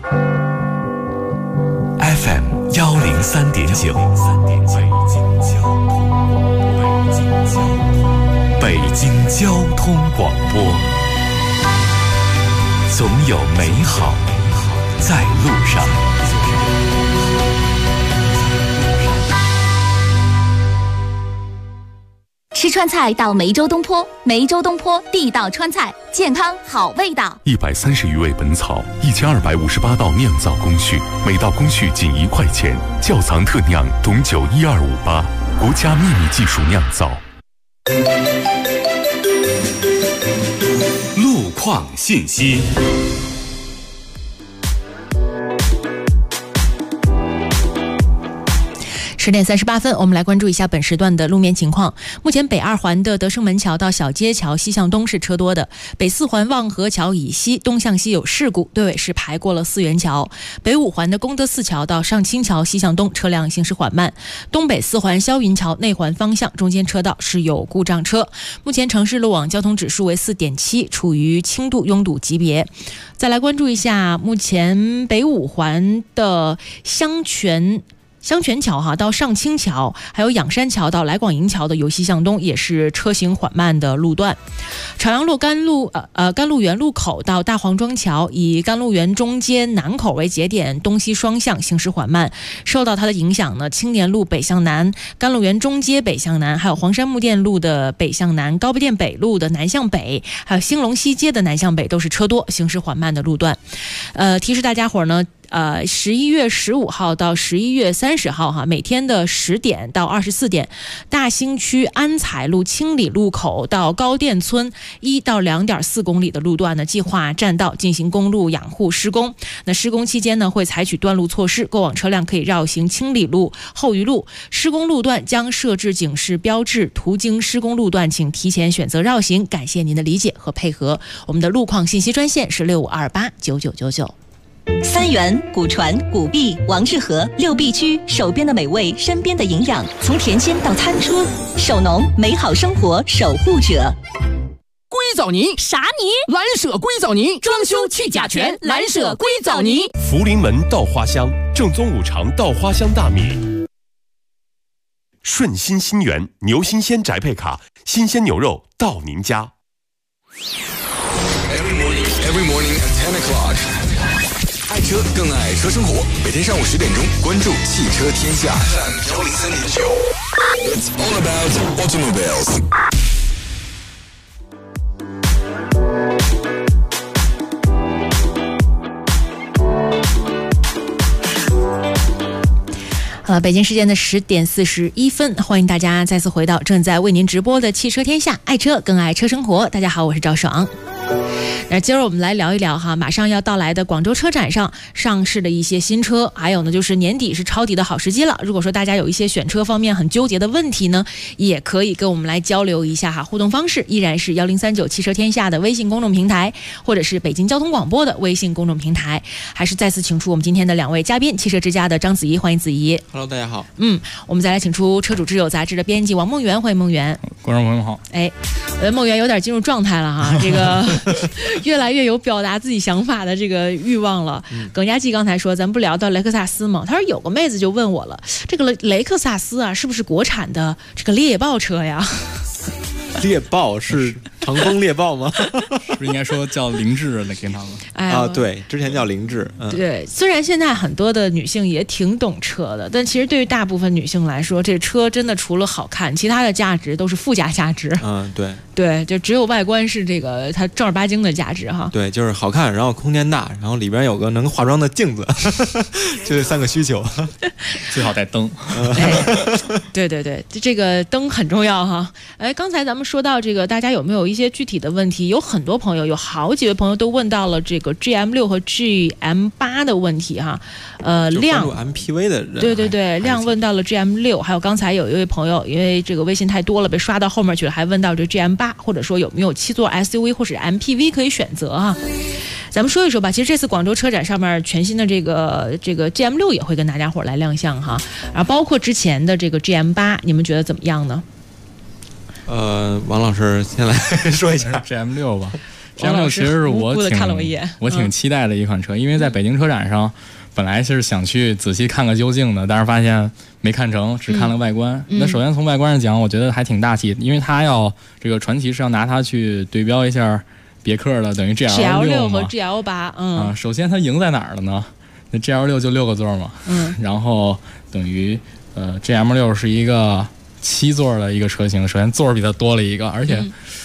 FM 103.9，北京交通广播，总有美好在路上。 吃川菜到梅州东坡，梅州东坡地道川菜，健康好味道。 130余味本草，1258道酿造工序，每道工序仅1块钱，窖藏特酿董酒12588，国家秘密技术酿造。路况信息。 10点38分，我们来关注一下本时段的路面情况。目前北2环的德胜门桥到小街桥西向东是车多的，北4环望河桥以西东向西有事故，队尾是排过了四元桥。北5环的功德寺桥到上清桥西向东车辆行驶缓慢，东北4环霄云桥内环方向中间车道是有故障车。目前城市路网交通指数为4.7，处于轻度拥堵级别。再来关注一下目前北5环的香泉桥到上清桥，还有仰山桥到来广营桥的由西向东也是车行缓慢的路段。朝阳路甘露园路口到大黄庄桥，以甘露园中街南口为节点，东西双向行驶缓慢。受到它的影响呢，青年路北向南、甘露园中街北向南，还有黄山木店路的北向南、高碑店北路的南向北，还有兴隆西街的南向北都是车多行驶缓慢的路段。提示大家伙呢，11月15号到11月30号每天的10点到24点，大兴区安彩路清理路口到高店村1到2.4公里的路段呢，计划占道进行公路养护施工。那施工期间呢，会采取断路措施，过往车辆可以绕行清理路、后余路。施工路段将设置警示标志，途经施工路段请提前选择绕行。感谢您的理解和配合。我们的路况信息专线是65289999。 三元、古传、古碧、王致和6必居，手边的美味，身边的营养，从田间到餐桌，手农美好生活守护者。 硅藻泥啥泥？ 蓝舍硅藻泥，装修去甲醛，蓝舍硅藻泥。 福临门稻花香，正宗5常稻花香大米。顺心新源牛新鲜宅配卡，新鲜牛肉到您家。 Every morning at 10 o'clock。爱车更爱车生活，每天上午10点钟，关注汽车天下。It's all about automobiles。 好了，北京时间的10点41分，欢迎大家再次回到正在为您直播的汽车天下，爱车更爱车生活。大家好，我是赵爽。那今儿我们来聊一聊马上要到来的广州车展上上市的一些新车，还有呢就是年底是抄底的好时机了。如果说大家有一些选车方面很纠结的问题呢，也可以跟我们来交流一下互动方式依然是1039汽车天下的微信公众平台，或者是北京交通广播的微信公众平台。还是再次请出我们今天的2位嘉宾，汽车之家的张子怡，欢迎子怡。 Hello， 大家好。 我们再来请出车主之友杂志的编辑王梦圆，欢迎梦圆。 观众朋友好。 梦圆有点进入状态了这个越来越有表达自己想法的这个欲望了。耿佳琪刚才说咱不聊到雷克萨斯吗？他说有个妹子就问我了，这个雷克萨斯是不是国产的这个猎豹车呀？ 猎豹是长风猎豹吗？ 是不是应该说叫凌志的给他们？ 对，之前叫凌志。 对，虽然现在很多的女性也挺懂车的，但其实对于大部分女性来说，这车真的除了好看，其他的价值都是附加价值。对，就只有外观是这个它正儿八经的价值对，就是好看，然后空间大，然后里边有个能化妆的镜子，就这3个需求， 最好带灯。 对，这个灯很重要刚才咱们说到这个，大家有没有一些具体的问题？有很多朋友，有好几位朋友都问到了这个 GM6 和 GM8 的问题亮 MPV 的人， 对，亮问到了 GM6， 还有刚才有一位朋友，因为这个微信太多了，被刷到后面去了，还问到这 GM8， 或者说有没有7座 SUV 或者 MPV 可以选择咱们说一说吧。其实这次广州车展上面全新的这个 GM6 也会跟大家伙来亮相然后包括之前的这个 GM8， 你们觉得怎么样呢？ 王老师先来说一下 GM6 吧。GM6 其实是我挺期待的一款车，因为在北京车展上本来是想去仔细看个究竟的，但是发现没看成，只看了外观。那首先从外观上讲，我觉得还挺大气，因为它这个传祺是要拿它去对标一下别克的，等于 GL6 和 GL8。 首先它赢在哪儿了呢？那 GL6 就6个座嘛，然后等于GM6 是一个7座的一个车型，首先座比它多了一个，而且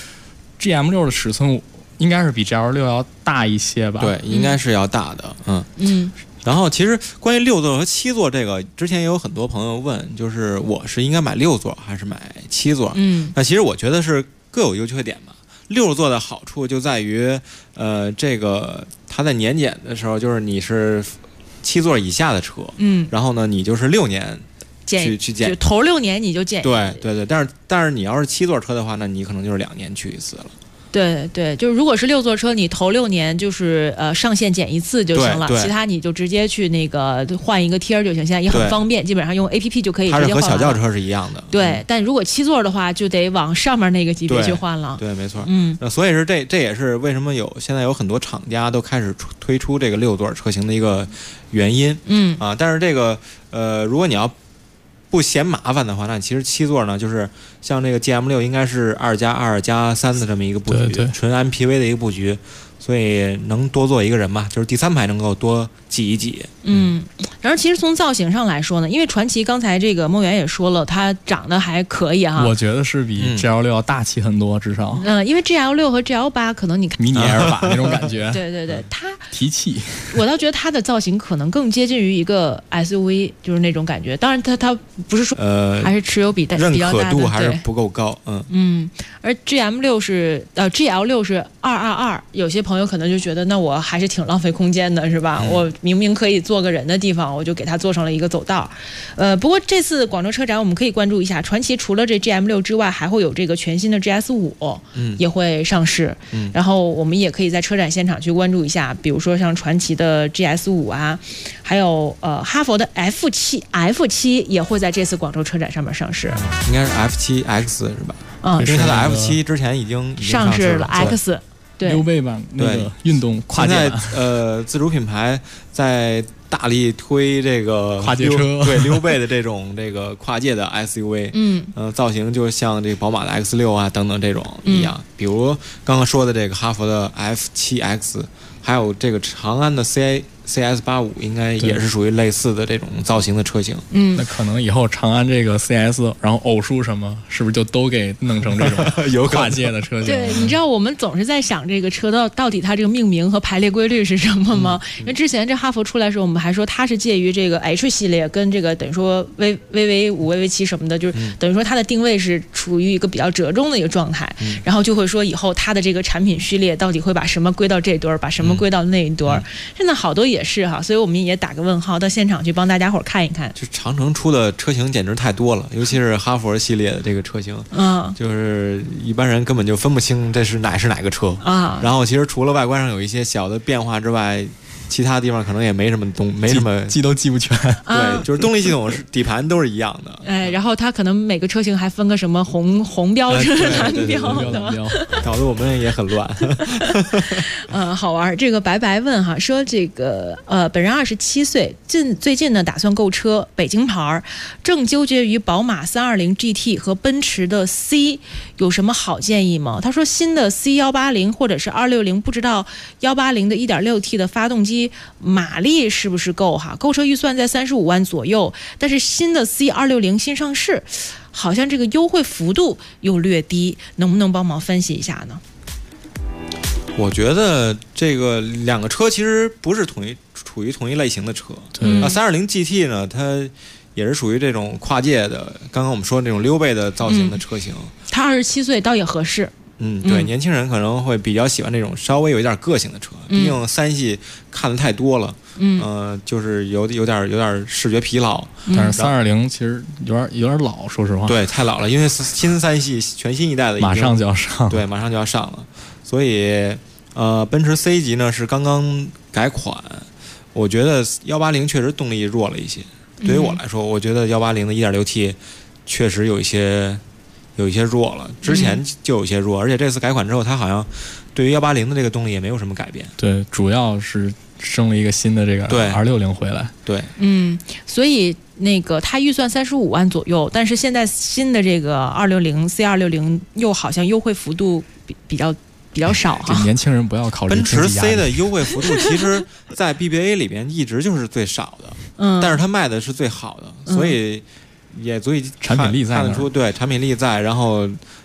GM6 的尺寸应该是比 GL6 要大一些吧？ 对，应该是要大的。然后其实关于6座和7座这个，之前也有很多朋友问，就是我是应该买6座还是买7座？那其实我觉得是各有优缺点吧。6座的好处就在于，这个它在年检的时候，就是你是7座以下的车，然后呢，你就是6年去检，就头6年你就检。 对，但是你要是7座车的话，那你可能就是2年去一次了。 对，就是如果是6座车，你头6年就是上线检1次就行了，其他你就直接去那个换一个贴就行，现在也很方便，基本上用 APP 就可以直接换。 它是和小轿车是一样的。 对，但如果7座的话，就得往上面那个级别去换了。 对，没错。所以是这也是为什么现在有很多厂家都开始推出这个6座车型的一个原因。但是这个如果你要不嫌麻烦的话，那其实7座呢，就是像这个 GM6 应该是2+2+3的这么一个布局，纯 MPV 的一个布局，所以能多坐一个人吧，就是第3排能够多挤一挤。 然后其实从造型上来说呢，因为传祺刚才这个梦圆也说了，它长得还可以哈， 我觉得是比 GL6 要大气很多，至少。 因为 GL6 和 GL8 可能你看迷你阿尔法那种感觉。 对，它提气。 我倒觉得它的造型可能更接近于一个 SUV， 就是那种感觉。当然它不是说还是持有比较大的， 认可度还是不够高。 而 GL6 是222，有些朋友可能就觉得那我还是挺浪费空间的，是吧？我明明可以坐个人的地方，我就给它做成了一个走道。不过这次广州车展我们可以关注一下，传祺除了这 GM6 之外，还会有这个全新的 GS5 也会上市。然后我们也可以在车展现场去关注一下，比如说像传祺的 GS5 啊，还有哈弗的 F7 也会在这次广州车展上面上市。 应该是 F7X 是吧？因为它的 F7 之前已经上市了 X。对溜背版那个运动跨界版。 现在自主品牌在大力推这个跨界车， 对溜背的这种这个跨界的 SUV， 造型就像这个宝马的 X6 啊等等这种一样，比如刚刚说的这个哈弗的 F7X， 还有这个长安的 CS85 应该也是属于类似的这种造型的车型。 那可能以后长安这个 CS， 然后偶数什么，是不是就都给弄成这种跨界的车型？ 对，你知道我们总是在想这个车到底它这个命名和排列规律是什么吗？因为之前这哈弗出来的时候，我们还说它是介于这个 H 系列跟这个等于说 VV5、VV7 什么的，就是等于说它的定位是处于一个比较折中的一个状态。然后就会说以后它的这个产品序列到底会把什么归到这堆儿，把什么归到那一堆儿。现在好多也是哈，所以我们也打个问号，到现场去帮大家伙看一看。 就长城出的车型简直太多了，尤其是哈弗系列的这个车型，就是一般人根本就分不清这是哪个车啊。然后其实除了外观上有一些小的变化之外，其他地方可能也没什么记都记不全。 对，就是动力系统底盘都是一样的。 然后它可能每个车型还分个什么红标、蓝标的， 搞得我们也很乱。 好玩。这个白白问哈，说这个本人27岁，最近呢打算购车，北京牌，正纠结于宝马320 GT 和奔驰的 C， 有什么好建议吗？他说新的 C180 或者是260，不知道180的 1.6T 的发动机马力是不是够哈？购车预算在35万左右，但是新的 C260 新上市，好像这个优惠幅度又略低，能不能帮忙分析一下呢？ 我觉得这个两个车其实不是处于同一类型的车。320 GT 呢，它也是属于这种跨界的，刚刚我们说这种溜背的造型的车型。 他27岁倒也合适。 对，年轻人可能会比较喜欢这种稍微有一点个性的车，毕竟3系看的太多了，就是有点视觉疲劳。 但是320其实有点老，说实话。 对，太老了，因为新3系全新一代的马上就要上， 对，马上就要上了。所以奔驰 C 级呢是刚刚改款，我觉得180确实动力弱了一些。对于我来说，我觉得180的 1.6T 确实有一些弱了，之前就有些弱，而且这次改款之后，它好像对于180的这个动力也没有什么改变。 对，主要是升了一个新的这个260回来。 对， 所以那个它预算35万左右，但是现在新的这个260 C260又好像优惠幅度比较少哈。 年轻人不要考虑奔驰 C 的优惠幅度，其实在 BBA 里边一直就是最少的，但是它卖的是最好的，所以。也足以产品力在看得出，对产品力在，然后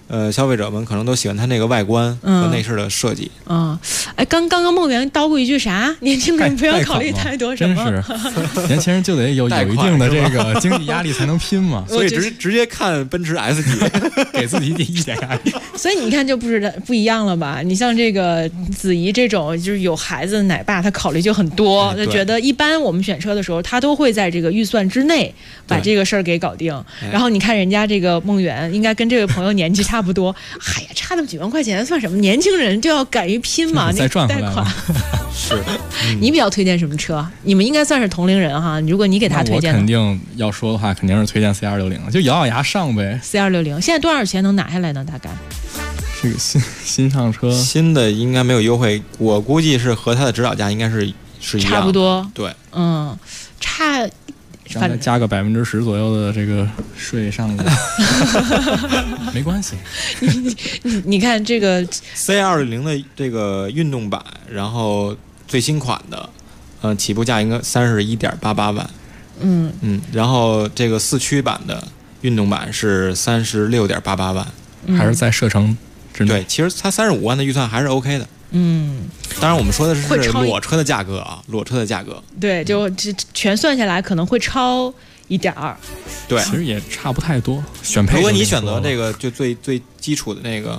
消费者们可能都喜欢它那个外观和内饰的设计。 刚刚梦圆叨过一句啥？年轻人不要考虑太多什么。 真是，年轻人就得有一定的这个经济压力才能拼嘛。 所以直接看奔驰 S 级， 给自己一点压力。 所以你看就不一样了吧？你像这个子怡这种就是有孩子的奶爸，他考虑就很多，就觉得一般我们选车的时候，他都会在这个预算之内把这个事儿给搞定。然后你看人家这个梦圆，应该跟这位朋友年纪差不多，哎呀，差那么几万块钱算什么？年轻人就要敢于拼嘛， 再赚回来了。 是， 你比较推荐什么车？你们应该算是同龄人哈。如果你给他推荐， 我肯定要说的话，肯定是推荐 C260，就咬牙上呗。 C260现在多少钱能拿下来呢？大概？ 这个新上车， 新的应该没有优惠，我估计是和它的指导价应该是一样， 差不多。 对， 差。 反正加个10%左右的这个税上去，没关系。 你看这个 C260的这个运动版，然后最新款的，起步价应该31.88万。然后这个4驱版的运动版是36.88万， 还是在射程之内。 对，其实它35万的预算还是 OK 的。当然我们说的是裸车的价格啊，裸车的价格。对， 就全算下来可能会超一点儿。 对， 其实也差不太多。选配， 如果你选择这个就最基础的那个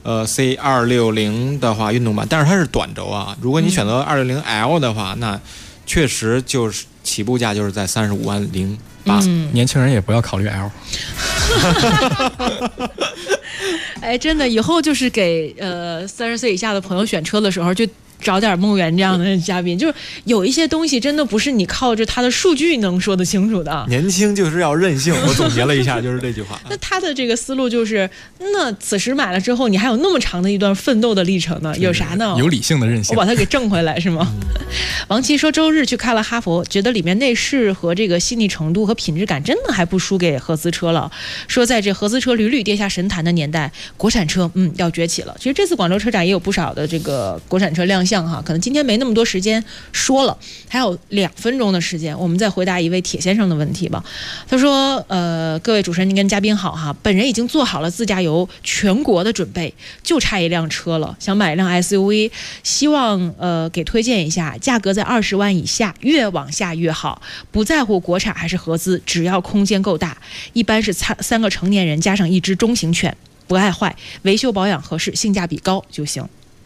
C260的话，运动版，但是它是短轴啊。如果你选择260L 的话，那确实就是起步价就是在35万08。 年轻人也不要考虑 L。 哎，真的，以后就是给30岁以下的朋友选车的时候，就找点梦圆这样的嘉宾，就是有一些东西真的不是你靠着他的数据能说得清楚的。 年轻就是要任性，我总结了一下，就是这句话。 那他的这个思路就是，那此时买了之后，你还有那么长的一段奋斗的历程呢，有啥呢？ 有理性的任性， 我把它给挣回来是吗？王琦说，周日去看了哈佛，觉得里面内饰和这个细腻程度和品质感真的还不输给合资车了。说在这合资车屡屡跌下神坛的年代，国产车要崛起了。其实这次广州车展也有不少的这个国产车亮相哈，可能今天没那么多时间说了，还有2分钟的时间，我们再回答一位铁先生的问题吧。他说，各位主持人跟嘉宾好哈，本人已经做好了自驾游全国的准备，就差一辆车了，想买一辆 SUV， 希望给推荐一下，价格在20万以下，越往下越好，不在乎国产还是合资，只要空间够大，一般是3个成年人加上1只中型犬，不爱坏，维修保养合适，性价比高就行。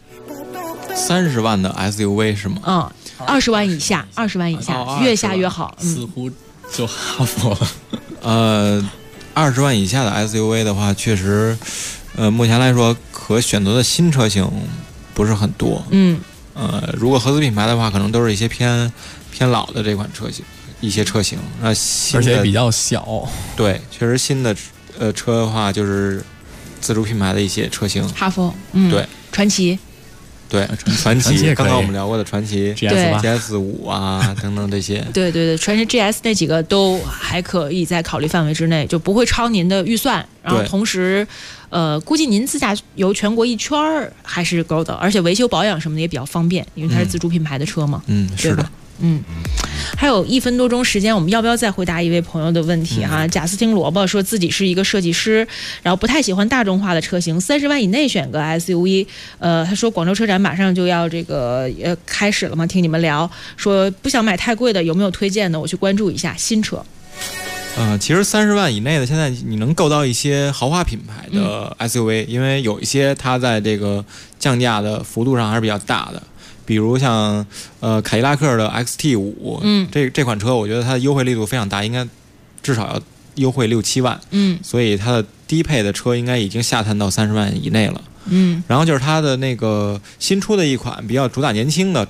30万的 SUV 是吗 ？20万以下，20万以下，越下越好。 似乎就哈佛了。 20万以下的 SUV 的话，确实，目前来说可选择的新车型不是很多。如果合资品牌的话，可能都是一些偏老的这款车型，一些车型。而且比较小。 对，确实新的车的话，就是自主品牌的一些车型。 哈弗， 对， 传祺。 对，传祺刚刚我们聊过的传祺 GS5 啊等等这些。 对，传祺 GS 那几个都还可以在考虑范围之内，就不会超您的预算。然后同时，估计您自驾游全国一圈还是够的，而且维修保养什么的也比较方便，因为它是自主品牌的车嘛。 是的。 还有1分多钟时间，我们要不要再回答一位朋友的问题哈？贾斯汀萝卜说自己是一个设计师，然后不太喜欢大众化的车型，30万以内选个 SUV。他说广州车展马上就要这个开始了嘛，听你们聊，说不想买太贵的，有没有推荐的？我去关注一下新车。 其实30万以内的，现在你能够到一些豪华品牌的 SUV，因为有一些它在这个降价的幅度上还是比较大的。比如像凯迪拉克的 XT5，这款车我觉得它的优惠力度非常大，应该至少要优惠6-7万，所以它的低配的车应该已经下探到30万以内了。然后就是它的那个新出的一款比较主打年轻的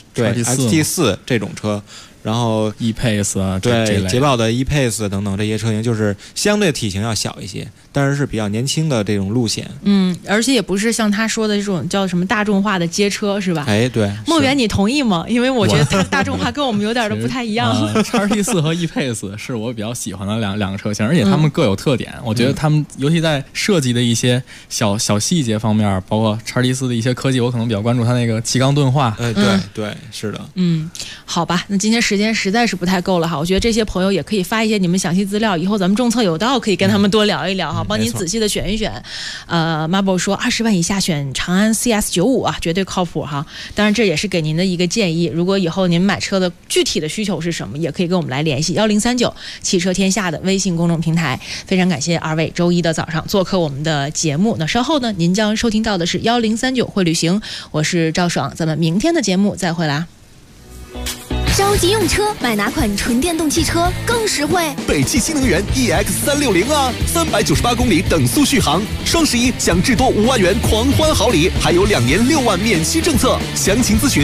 XT4 这种车，然后 E-Pace 啊， 对，捷豹的 E-Pace 等等这些车型，就是相对体型要小一些，但是比较年轻的这种路线。 而且也不是像他说的这种叫什么大众化的街车，是吧？ 对。 梦圆，你同意吗？因为我觉得它大众化跟我们有点的不太一样。 XT4 和 E-Pace 是我比较喜欢的两个车型，而且它们各有特点。我觉得他们尤其在设计的一些小细节方面，包括XT4的一些科技，我可能比较关注它那个气缸钝化。 对，是的。 好吧，那今天时间实在是不太够了哈。我觉得这些朋友也可以发一些你们详细资料，以后咱们政策有道可以跟他们多聊一聊哈，帮您仔细的选一选。Marble 说20万以下选长安 CS95啊，绝对靠谱哈。当然这也是给您的一个建议，如果以后您买车的具体的需求是什么，也可以跟我们来联系1039汽车天下的微信公众平台。非常感谢二位周一的早上做客我们的节目。那稍后呢，您将收听到的是1039会旅行，我是赵爽，咱们明天的节目再会啦。 着急用车，买哪款纯电动汽车更实惠？ 北汽新能源 EX360啊，398公里等速续航，双11享至多5万元狂欢好礼，还有2年6万免息政策。详情咨询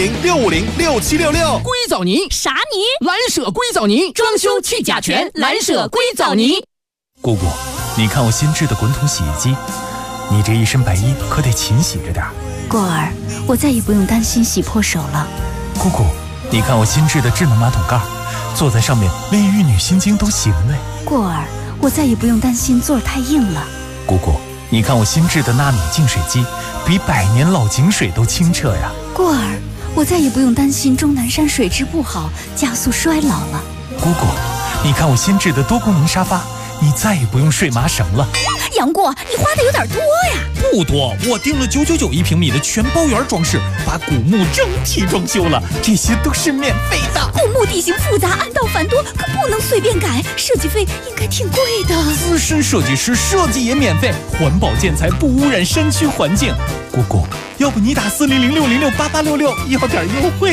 400-650-6766。 硅藻泥啥泥？ 蓝舍硅藻泥，装修去甲醛，蓝舍硅藻泥。 姑姑，你看我新制的滚筒洗衣机，你这一身白衣可得勤洗着点。 过儿，我再也不用担心洗破手了。 姑姑，你看我新制的智能马桶盖，坐在上面连玉女心经都行嘞。 过儿，我再也不用担心座儿太硬了。 姑姑，你看我新制的纳米净水机，比100年老井水都清澈呀。 过儿，我再也不用担心终南山水质不好，加速衰老了。 姑姑，你看我新制的多功能沙发，你再也不用睡麻绳了。 杨过，你花的有点多呀。 不多，我订了9991平米的全包圆装饰，把古墓整体装修了，这些都是免费的。 古墓地形复杂，暗道繁多，可不能随便改，设计费应该挺贵的。 资深设计师设计也免费，环保建材不污染山区环境。姑姑，要不你打400-606-8866，要点优惠。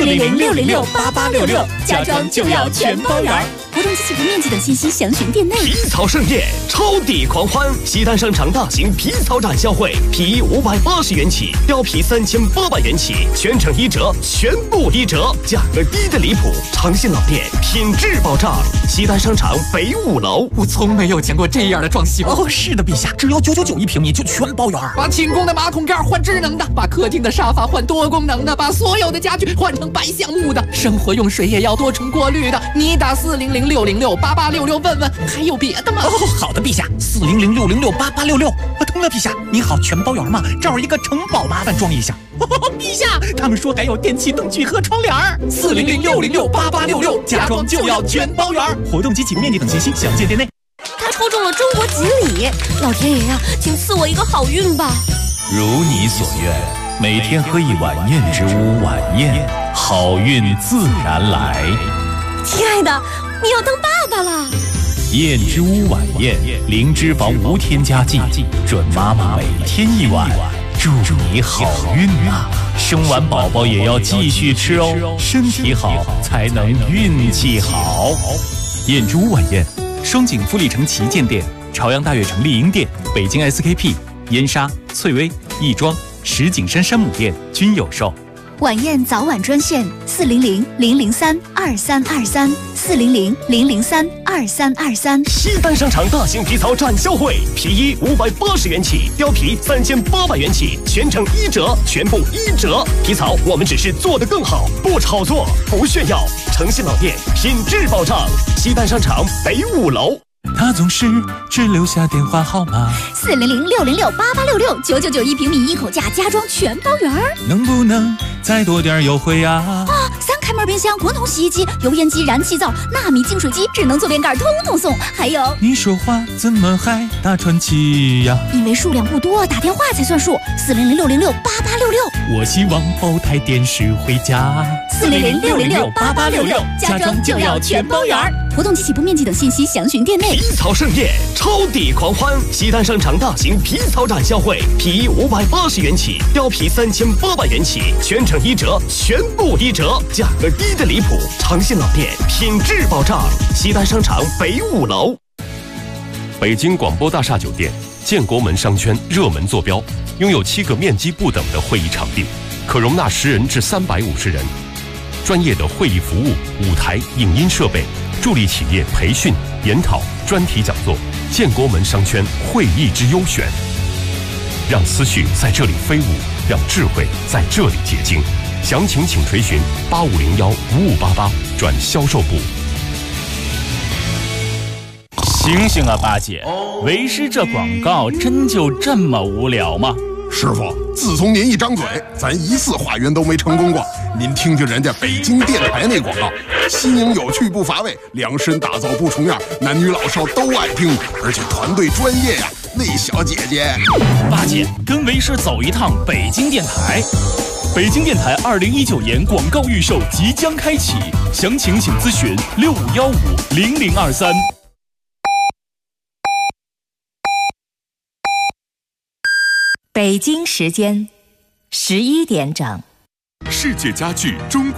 400-606-8866，家装就要全包圆。活动及起步面积等信息详询店内。 皮草盛宴，超抵狂欢！西单商场大型皮草展销会，皮衣580元起，貂皮3800元起，全程1折，全部1折，价格低的离谱。诚信老店，品质保障。西单商场北5楼。 我从没有见过这样的装修。哦，是的，陛下，只要9991平米就全包圆。 把寝宫的马桶盖换智能的，把客厅的沙发换多功能的，把所有的家具换成白橡木的，生活用水也要多重过滤的。你打400-606-8866问问，还有别的吗？ 哦，好的，陛下，400-606-8866。对了，陛下，你好，全包圆吗？这儿一个城堡，麻烦装一下。陛下，他们说还有电器灯具和窗帘。 400-606-8866，家装就要全包圆。 活动及其面积等信息详见店内。 他抽中了中国锦鲤，老天爷呀，请赐我一个好运吧！ 如你所愿，每天喝一碗燕之屋晚宴，好运自然来。 亲爱的，你要当爸爸了。 燕之屋晚宴，零脂肪无添加剂，准妈妈每天一碗，祝你好运啊！生完宝宝也要继续吃哦，身体好才能运气好。燕之屋晚宴，双井富力城旗舰店、朝阳大悦城丽婴店、北京 SKP、燕莎、翠微、亦庄、石景山山姆店均有售。 晚宴早晚专线400-003-2323 400-003-2323。 西单商场大型皮草展销会，皮衣580元起，貂皮3800元起，全程1折，全部1折。皮草我们只是做得更好，不炒作，不炫耀。诚信老店，品质保障。西单商场北5楼。 他总是只留下电话号码 400-606-8866 999一平米一口价，家装全包圆。 能不能再多点优惠呀？ 3开门冰箱、滚筒洗衣机、油烟机、燃气灶、纳米净水机、智能坐便盖，通通送。还有， 你说话怎么还大喘气呀？ 因为数量不多，打电话才算数。400-606-8866。 我希望包台电视回家。 400-606-8866，家装就要全包圆。活动及起步面积等信息详询店内。 皮草盛宴，超抵狂欢！西单商场大型皮草展销会，皮衣580元起，貂皮3800元起，全程1折，全部1折，价格低的离谱。诚信老店，品质保障。西单商场北5楼。 北京广播大厦酒店，建国门商圈热门坐标，拥有7个面积不等的会议场地，可容纳10人至350人。专业的会议服务、舞台、影音设备，助力企业培训、研讨、专题讲座。建国门商圈会议之优选，让思绪在这里飞舞，让智慧在这里结晶。详情请垂询8501-5588转销售部。 醒醒啊，八姐！为师这广告真就这么无聊吗？ 师傅，自从您一张嘴，咱1次化缘都没成功过。 您听听人家北京电台那广告，新颖有趣不乏味，量身打造不重样，男女老少都爱听，而且团队专业呀。那小姐姐， 八戒跟为师走一趟北京电台。北京电台2019年广告预售即将开启，详情请咨询65150023。 北京时间11点整。 世界家具中国